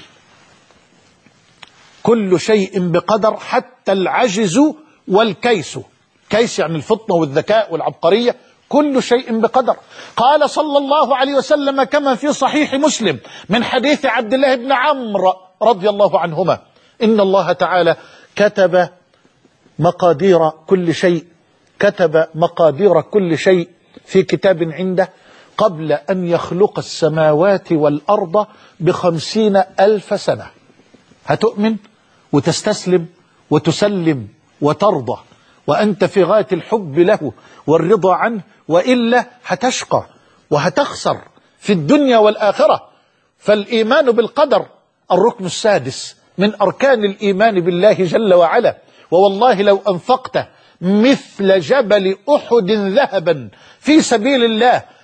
كل شيء بقدر حتى العجز والكيس. كيس يعني الفطنة والذكاء والعبقرية، كل شيء بقدر. قال صلى الله عليه وسلم كما في صحيح مسلم من حديث عبد الله بن عمرو رضي الله عنهما: إن الله تعالى كتب مقادير كل شيء، كتب مقادير كل شيء في كتاب عنده قبل أن يخلق السماوات والأرض بخمسين ألف سنة. هتؤمن وتستسلم وتسلم وترضى وأنت في غاية الحب له والرضا عنه، وإلا هتشقى وهتخسر في الدنيا والآخرة. فالإيمان بالقدر الركن السادس من أركان الإيمان بالله جل وعلا. ووالله لو أنفقت مثل جبل أحد ذهبا في سبيل الله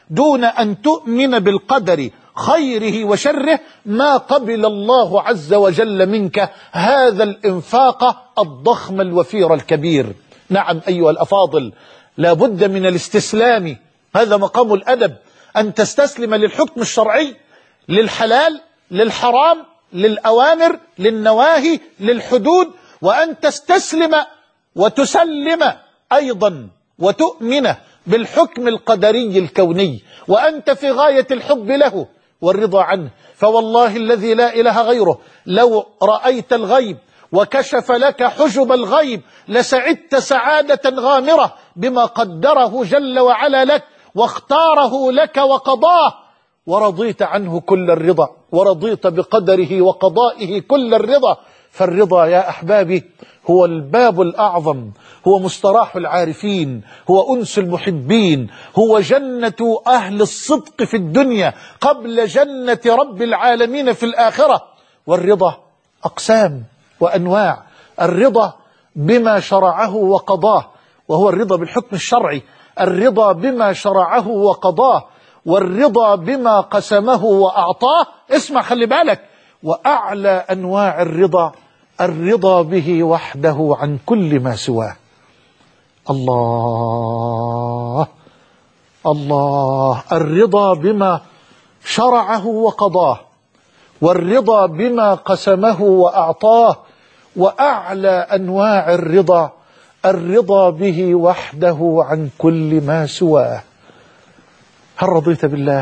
دون أن تؤمن بالقدر خيره وشره ما قبل الله عز وجل منك هذا الإنفاق الضخم الوفير الكبير. نعم أيها الأفاضل، لا بد من الاستسلام، هذا مقام الأدب، أن تستسلم للحكم الشرعي، للحلال للحرام، للأوامر للنواهي للحدود، وأن تستسلم وتسلم أيضا وتؤمن بالحكم القدري الكوني، وأنت في غاية الحب له والرضا عنه. فوالله الذي لا إله غيره لو رأيت الغيب وكشف لك حجب الغيب لسعدت سعادة غامرة بما قدره جل وعلا لك واختاره لك وقضاه، ورضيت عنه كل الرضا، ورضيت بقدره وقضائه كل الرضا. فالرضا يا أحبابي هو الباب الأعظم، هو مستراح العارفين، هو أنس المحبين، هو جنة أهل الصدق في الدنيا قبل جنة رب العالمين في الآخرة. والرضا أقسام وأنواع، الرضا بما شرعه وقضاه وهو الرضا بالحكم الشرعي، الرضا بما شرعه وقضاه، والرضا بما قسمه وأعطاه. اسمع خلي بالك، وأعلى أنواع الرضا الرضا به وحده عن كل ما سواه. الله الله، الرضا بما شرعه وقضاه، والرضا بما قسمه وأعطاه، وأعلى أنواع الرضا الرضا به وحده عن كل ما سواه. هل رضيت بالله؟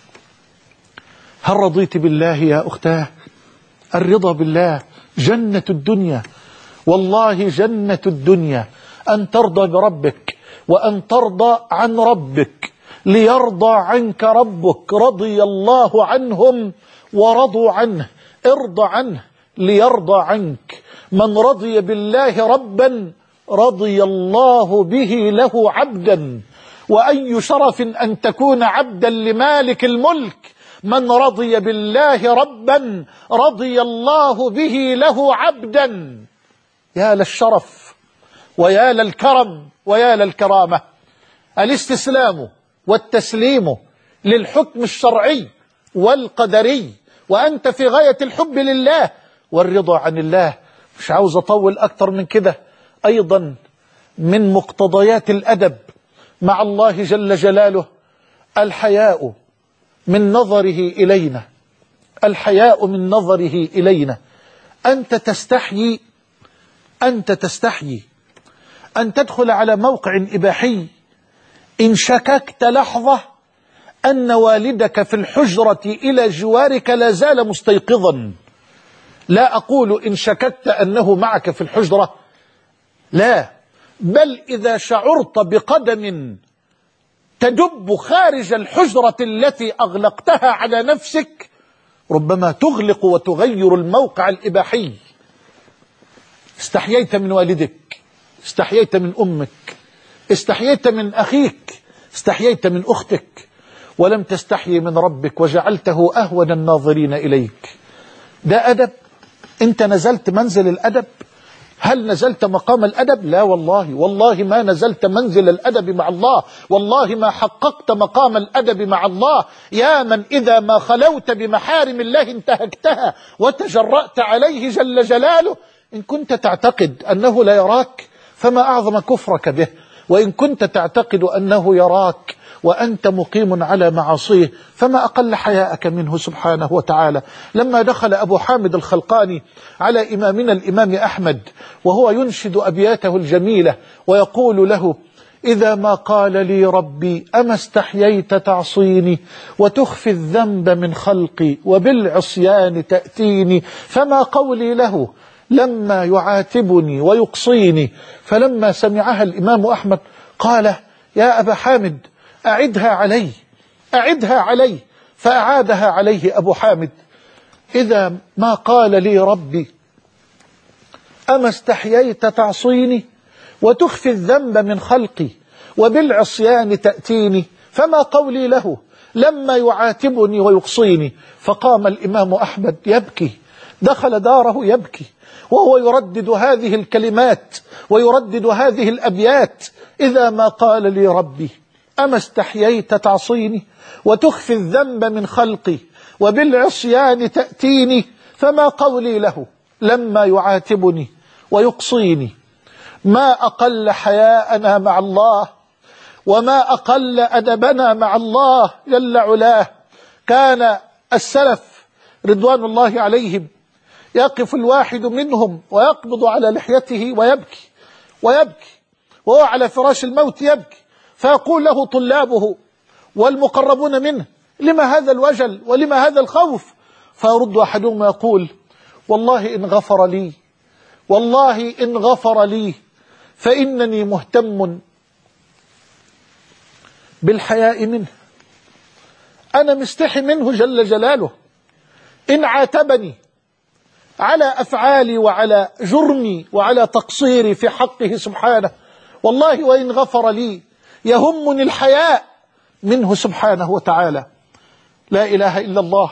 هل رضيت بالله يا أختاه؟ الرضا بالله جنة الدنيا، والله جنة الدنيا أن ترضى بربك وأن ترضى عن ربك ليرضى عنك ربك. رضي الله عنهم ورضوا عنه، ارضى عنه ليرضى عنك. من رضي بالله ربا رضي الله به له عبدا. وأي شرف أن تكون عبدا لمالك الملك. من رضي بالله ربا رضي الله به له عبدا. يا للشرف ويا للكرم ويا للكرامة. الاستسلام والتسليم للحكم الشرعي والقدري، وأنت في غاية الحب لله والرضا عن الله. مش عاوز أطول أكتر من كده. أيضا من مقتضيات الأدب مع الله جل جلاله الحياء من نظره إلينا، الحياء من نظره إلينا. أنت تستحيي أنت تستحيي أن تدخل على موقع إباحي إن شككت لحظة أن والدك في الحجرة إلى جوارك لا زال مستيقظا. لا أقول إن شككت أنه معك في الحجرة، لا، بل إذا شعرت بقدم تدب خارج الحجرة التي أغلقتها على نفسك ربما تغلق وتغير الموقع الإباحي. استحييت من والدك، استحييت من أمك، استحييت من أخيك، استحييت من أختك، ولم تستحيي من ربك وجعلته أهون الناظرين إليك. ده أدب؟ أنت نزلت منزل الأدب؟ هل نزلت مقام الأدب؟ لا والله، والله ما نزلت منزل الأدب مع الله، والله ما حققت مقام الأدب مع الله. يا من إذا ما خلوت بمحارم الله انتهكتها وتجرأت عليه جل جلاله. إن كنت تعتقد أنه لا يراك فما أعظم كفرك به، وإن كنت تعتقد أنه يراك وأنت مقيم على معاصيه فما أقل حياءك منه سبحانه وتعالى. لما دخل أبو حامد الخلقاني على إمامنا الإمام أحمد وهو ينشد أبياته الجميلة ويقول له: إذا ما قال لي ربي أما استحييت تعصيني وتخفي الذنب من خلقي وبالعصيان تأتيني، فما قولي له لما يعاتبني ويقصيني. فلما سمعها الإمام أحمد قال: يا أبا حامد أعدها علي، أعدها علي. فأعادها عليه أبو حامد: إذا ما قال لي ربي أما استحييت تعصيني وتخفي الذنب من خلقي وبالعصيان تأتيني، فما قولي له لما يعاتبني ويقصيني. فقام الإمام أحمد يبكي، دخل داره يبكي وهو يردد هذه الكلمات ويردد هذه الأبيات: إذا ما قال لي ربي أما استحييت تعصيني وتخفي الذنب من خلقي وبالعصيان تأتيني؟ فما قولي له لما يعاتبني ويقصيني؟ ما أقل حياءنا مع الله وما أقل أدبنا مع الله جل علاه. كان السلف رضوان الله عليهم يقف الواحد منهم ويقبض على لحيته ويبكي ويبكي وهو على فراش الموت يبكي، فيقول له طلابه والمقربون منه: لما هذا الوجل ولما هذا الخوف؟ فيرد أحدهم ويقول: والله إن غفر لي والله إن غفر لي فإنني مهتم بالحياء منه، أنا مستحي منه جل جلاله. إن عاتبني على أفعالي وعلى جرمي وعلى تقصيري في حقه سبحانه، والله وإن غفر لي يهمني الحياء منه سبحانه وتعالى. لا إله إلا الله.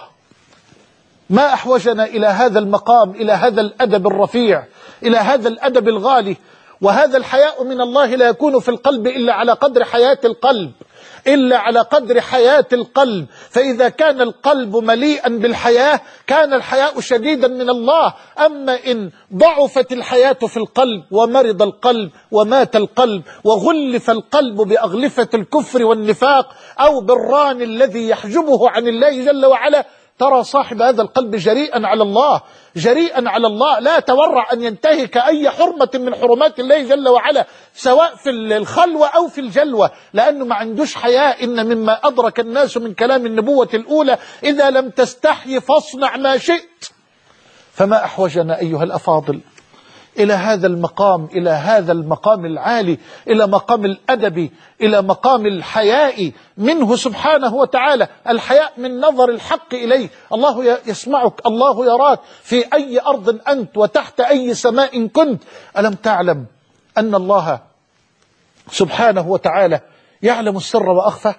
ما أحوجنا إلى هذا المقام، إلى هذا الأدب الرفيع، إلى هذا الأدب الغالي. وهذا الحياء من الله لا يكون في القلب إلا على قدر حياة القلب، إلا على قدر حياة القلب. فإذا كان القلب مليئا بالحياة كان الحياء شديدا من الله. أما إن ضعفت الحياة في القلب ومرض القلب ومات القلب وغلف القلب بأغلفة الكفر والنفاق أو بالران الذي يحجبه عن الله جل وعلا، ترى صاحب هذا القلب جريئا على الله، جريئا على الله، لا تورع أن ينتهك أي حرمة من حرمات الله جل وعلا، سواء في الخلوة أو في الجلوة، لأنه ما عندوش حياء. إن مما أدرك الناس من كلام النبوة الأولى: إذا لم تستحي فاصنع ما شئت. فما أحوجنا أيها الأفاضل إلى هذا المقام، إلى هذا المقام العالي، إلى مقام الأدب، إلى مقام الحياء منه سبحانه وتعالى. الحياء من نظر الحق إليه. الله يسمعك، الله يراك في أي أرض أنت وتحت أي سماء كنت. ألم تعلم أن الله سبحانه وتعالى يعلم السر وأخفى؟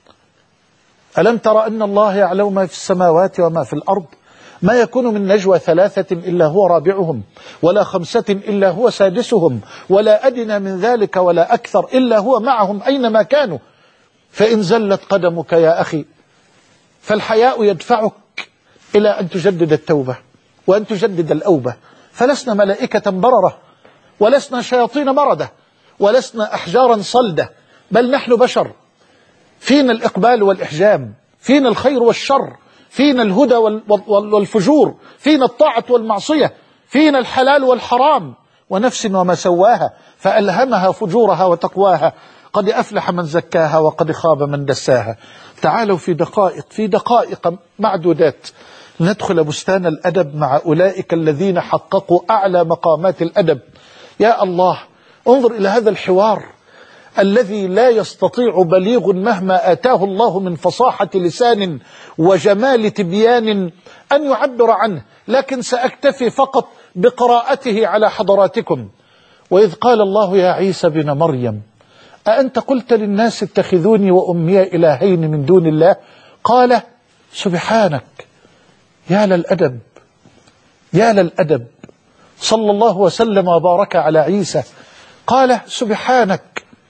ألم ترى أن الله يعلم ما في السماوات وما في الأرض؟ ما يكون من نجوى ثلاثة إلا هو رابعهم، ولا خمسة إلا هو سادسهم، ولا أدنى من ذلك ولا أكثر إلا هو معهم أينما كانوا. فإن زلت قدمك يا أخي فالحياء يدفعك إلى أن تجدد التوبة وأن تجدد الأوبة. فلسنا ملائكة بررة، ولسنا شياطين مردة، ولسنا أحجارا صلدة، بل نحن بشر. فينا الإقبال والإحجام، فينا الخير والشر، فينا الهدى والفجور، فينا الطاعة والمعصية، فينا الحلال والحرام. ونفس وما سواها فألهمها فجورها وتقواها. قد أفلح من زكاها وقد خاب من دساها. تعالوا في دقائق في دقائق معدودات ندخل بستان الأدب مع أولئك الذين حققوا أعلى مقامات الأدب. يا الله، انظر إلى هذا الحوار الذي لا يستطيع بليغ مهما آتاه الله من فصاحة لسان وجمال تبيان أن يعبر عنه، لكن سأكتفي فقط بقراءته على حضراتكم. وإذ قال الله يا عيسى بن مريم أأنت قلت للناس اتخذوني وأمي إلهين من دون الله؟ قال سبحانك. يا للأدب، يا للأدب. صلى الله وسلم وبارك على عيسى. قال سبحانك،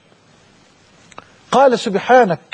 قال سبحانك.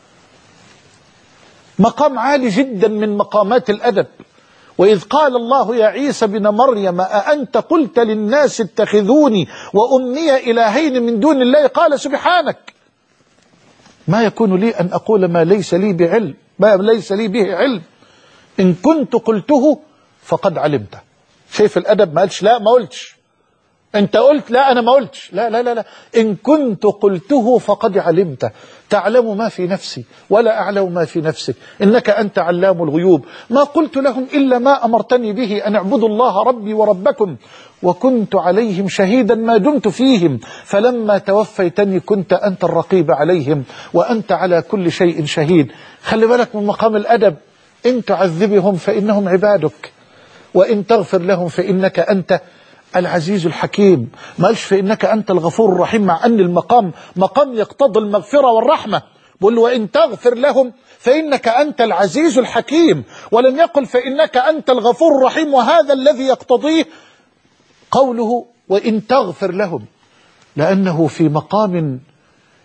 مقام عالي جدا من مقامات الأدب. وإذ قال الله يا عيسى بن مريم أأنت قلت للناس اتخذوني وأمي إلهين من دون الله؟ قال سبحانك. ما يكون لي أن أقول ما ليس لي بعلم، ما ليس لي به علم. إن كنت قلته فقد علمته. شايف الأدب؟ ما قالش لا ما قلتش، أنت قلت لا أنا ما قلتش، لا لا لا لا. إن كنت قلته فقد علمته، تعلم ما في نفسي ولا أعلم ما في نفسك، إنك أنت علام الغيوب. ما قلت لهم إلا ما أمرتني به، أن اعبدوا الله ربي وربكم، وكنت عليهم شهيدا ما دمت فيهم، فلما توفيتني كنت أنت الرقيب عليهم وأنت على كل شيء شهيد. خلي بالك من مقام الأدب. إن تعذبهم فإنهم عبادك، وإن تغفر لهم فإنك أنت العزيز الحكيم. ما قالش فإنك أنت الغفور الرحيم، مع أن المقام مقام يقتضي المغفرة والرحمة. بقول وإن تغفر لهم فإنك أنت العزيز الحكيم، ولم يقل فإنك أنت الغفور الرحيم. وهذا الذي يقتضيه قوله وإن تغفر لهم، لأنه في مقام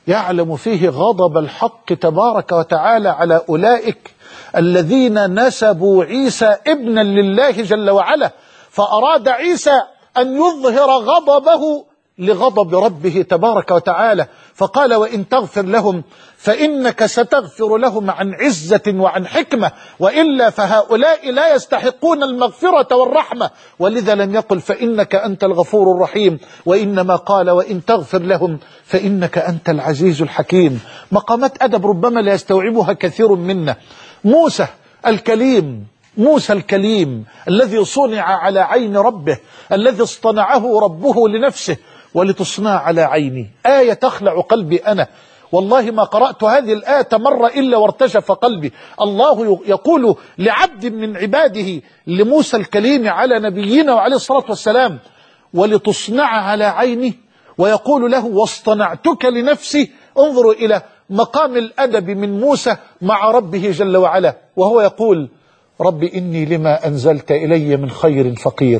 يعلم فيه غضب الحق تبارك وتعالى على أولئك الذين نسبوا عيسى ابنا لله جل وعلا، فأراد عيسى أن يظهر غضبه لغضب ربه تبارك وتعالى، فقال وإن تغفر لهم فإنك ستغفر لهم عن عزة وعن حكمة، وإلا فهؤلاء لا يستحقون المغفرة والرحمة. ولذا لم يقل فإنك أنت الغفور الرحيم، وإنما قال وإن تغفر لهم فإنك أنت العزيز الحكيم. مقامات أدب ربما لا يستوعبها كثير منا. موسى الكليم، موسى الكليم الذي صنع على عين ربه، الذي اصطنعه ربه لنفسه، ولتصنع على عيني. آية تخلع قلبي أنا، والله ما قرأت هذه الآية مرة إلا وارتجف قلبي. الله يقول لعبد من عباده لموسى الكليم على نبينا وعليه الصلاة والسلام ولتصنع على عيني، ويقول له واصطنعتك لنفسي. انظروا إلى مقام الأدب من موسى مع ربه جل وعلا، وهو يقول رب إني لما أنزلت إلي من خير فقير.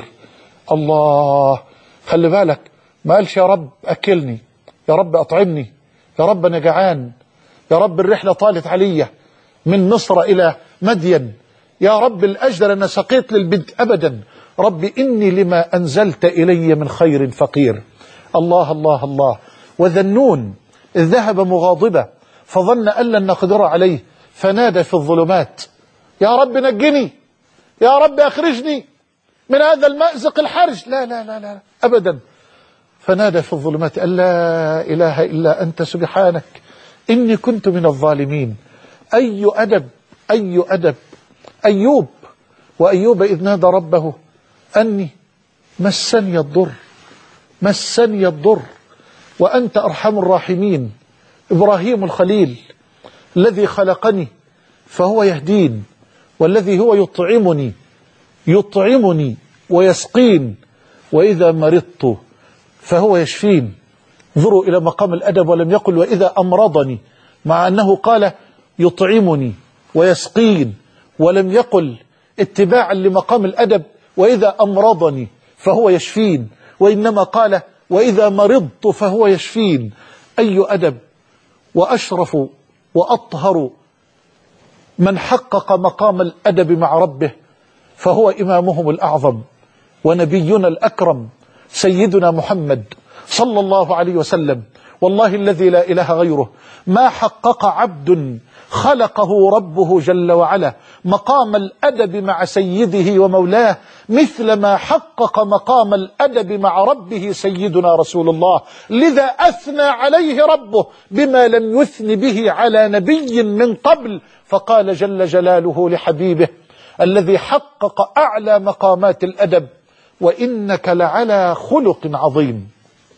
الله، خلي بالك، ما قالش يا رب أكلني، يا رب أطعمني، يا رب أنا جعان، يا رب الرحلة طالت علي من مصر إلى مدين، يا رب الأجر أنا سقيت للبنت، أبدا. رب إني لما أنزلت إلي من خير فقير. الله الله الله. وذنون إذ ذهب مغاضبا فظن أن لن نقدر عليه فنادى في الظلمات يا رب نجني، يا رب أخرجني من هذا المأزق الحرج. لا لا لا لا أبدا. فنادى في الظلمات أن لا إله إلا أنت سبحانك إني كنت من الظالمين. أي أدب، أي أدب. أيوب، وأيوب إذ نادى ربه أني مسني الضر، مسني الضر وأنت أرحم الراحمين. إبراهيم الخليل الذي خلقني فهو يهدين، والذي هو يطعمني يطعمني ويسقين، وإذا مرضت فهو يشفين. انظروا إلى مقام الأدب، ولم يقل وإذا أمرضني، مع أنه قال يطعمني ويسقين، ولم يقل اتباعا لمقام الأدب وإذا أمرضني فهو يشفين، وإنما قال وإذا مرضت فهو يشفين. أي أدب. وأشرف وأطهر من حقق مقام الأدب مع ربه فهو إمامهم الأعظم ونبينا الأكرم سيدنا محمد صلى الله عليه وسلم. والله الذي لا إله غيره ما حقق عبد خلقه ربه جل وعلا مقام الأدب مع سيده ومولاه مثل ما حقق مقام الأدب مع ربه سيدنا رسول الله. لذا أثنى عليه ربه بما لم يثن به على نبي من قبل، فقال جل جلاله لحبيبه الذي حقق أعلى مقامات الأدب وإنك لعلى خلق عظيم.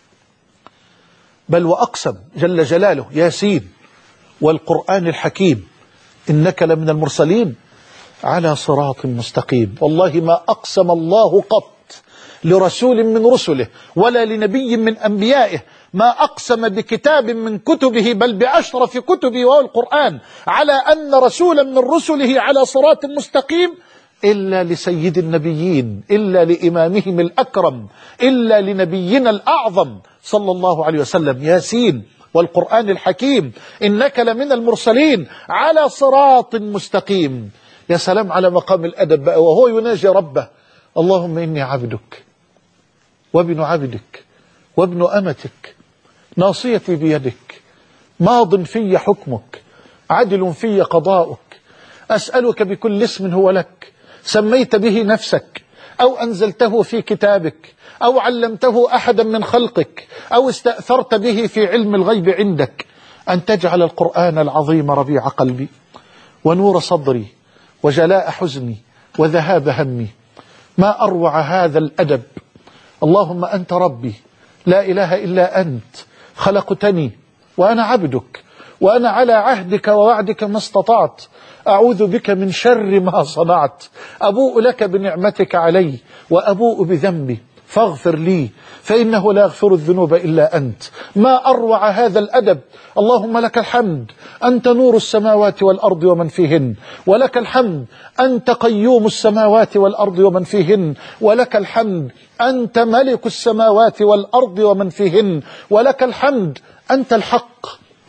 بل وأقسم جل جلاله ياسين والقرآن الحكيم إنك لمن المرسلين على صراط مستقيم. والله ما أقسم الله قط لرسول من رسله ولا لنبي من أنبيائه ما أقسم بكتاب من كتبه بل بأشرف كتبه وهو القرآن على أن رسولا من رسله على صراط مستقيم إلا لسيد النبيين، إلا لإمامهم الأكرم، إلا لنبينا الأعظم صلى الله عليه وسلم. ياسين والقرآن الحكيم إنك لمن المرسلين على صراط مستقيم. يا سلام على مقام الأدب بقى وهو يناجي ربه اللهم إني عبدك وابن عبدك وابن أمتك ناصيتي بيدك ماض في حكمك عدل في قضاؤك أسألك بكل اسم هو لك سميت به نفسك أو أنزلته في كتابك أو علمته أحدا من خلقك أو استأثرت به في علم الغيب عندك أن تجعل القرآن العظيم ربيع قلبي ونور صدري وجلاء حزني وذهاب همي. ما أروع هذا الأدب. اللهم أنت ربي لا إله إلا أنت خلقتني وأنا عبدك وأنا على عهدك ووعدك ما استطعت أعوذ بك من شر ما صنعت أبوء لك بنعمتك علي وأبوء بذنبي فاغفر لي فإنه لا يغفر الذنوب إلا أنت. ما أروع هذا الأدب. اللهم لك الحمد أنت نور السماوات والأرض ومن فيهن ولك الحمد أنت قيوم السماوات والأرض ومن فيهن ولك الحمد أنت ملك السماوات والأرض ومن فيهن ولك الحمد أنت الحق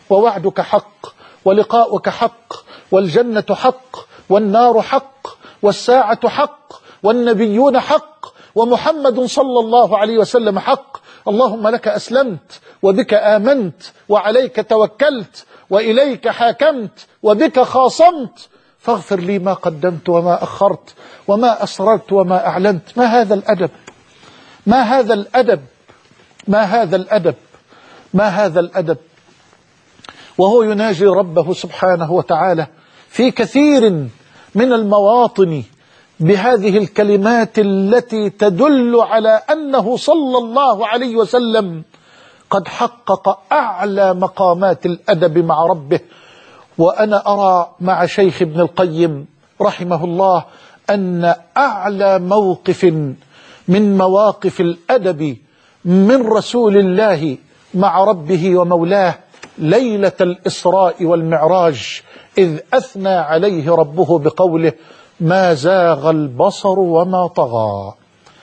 ووعدك حق، ولقاؤك حق، والجنة حق، والنار حق، والساعة حق، والنبيون حق، ومحمد صلى الله عليه وسلم حق. اللهم لك أسلمت، وبك آمنت، وعليك توكلت، وإليك حاكمت، وبك خاصمت، فاغفر لي ما قدمت وما أخرت، وما أسررت وما أعلنت. ما هذا الأدب؟ ما هذا الأدب؟ ما هذا الأدب؟ ما هذا الأدب؟ وهو يناجي ربه سبحانه وتعالى في كثير من المواطن بهذه الكلمات التي تدل على أنه صلى الله عليه وسلم قد حقق أعلى مقامات الأدب مع ربه. وأنا أرى مع شيخ ابن القيم رحمه الله أن أعلى موقف من مواقف الأدب من رسول الله مع ربه ومولاه ليلة الإسراء والمعراج، إذ أثنى عليه ربه بقوله: ما زاغ البصر وما طغى.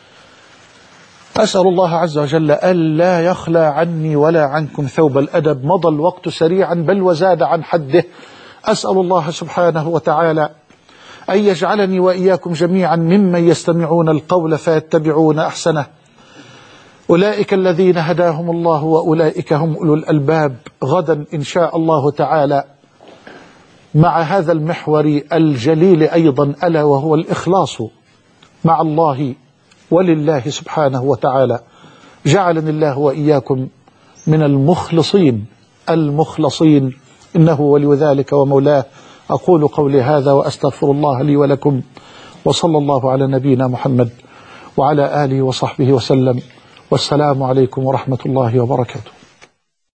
أسأل الله عز وجل ألا يخلى عني ولا عنكم ثوب الأدب. مضى الوقت سريعا بل وزاد عن حده. أسأل الله سبحانه وتعالى أن يجعلني وإياكم جميعا ممن يستمعون القول فيتبعون أحسنه. أولئك الذين هداهم الله وأولئك هم أولو الألباب. غدا إن شاء الله تعالى مع هذا المحور الجليل أيضا، ألا وهو الإخلاص مع الله ولله سبحانه وتعالى. جعلني الله وإياكم من المخلصين المخلصين، إنه ولي ذلك ومولاه. أقول قولي هذا وأستغفر الله لي ولكم، وصلى الله على نبينا محمد وعلى آله وصحبه وسلم، والسلام عليكم ورحمة الله وبركاته.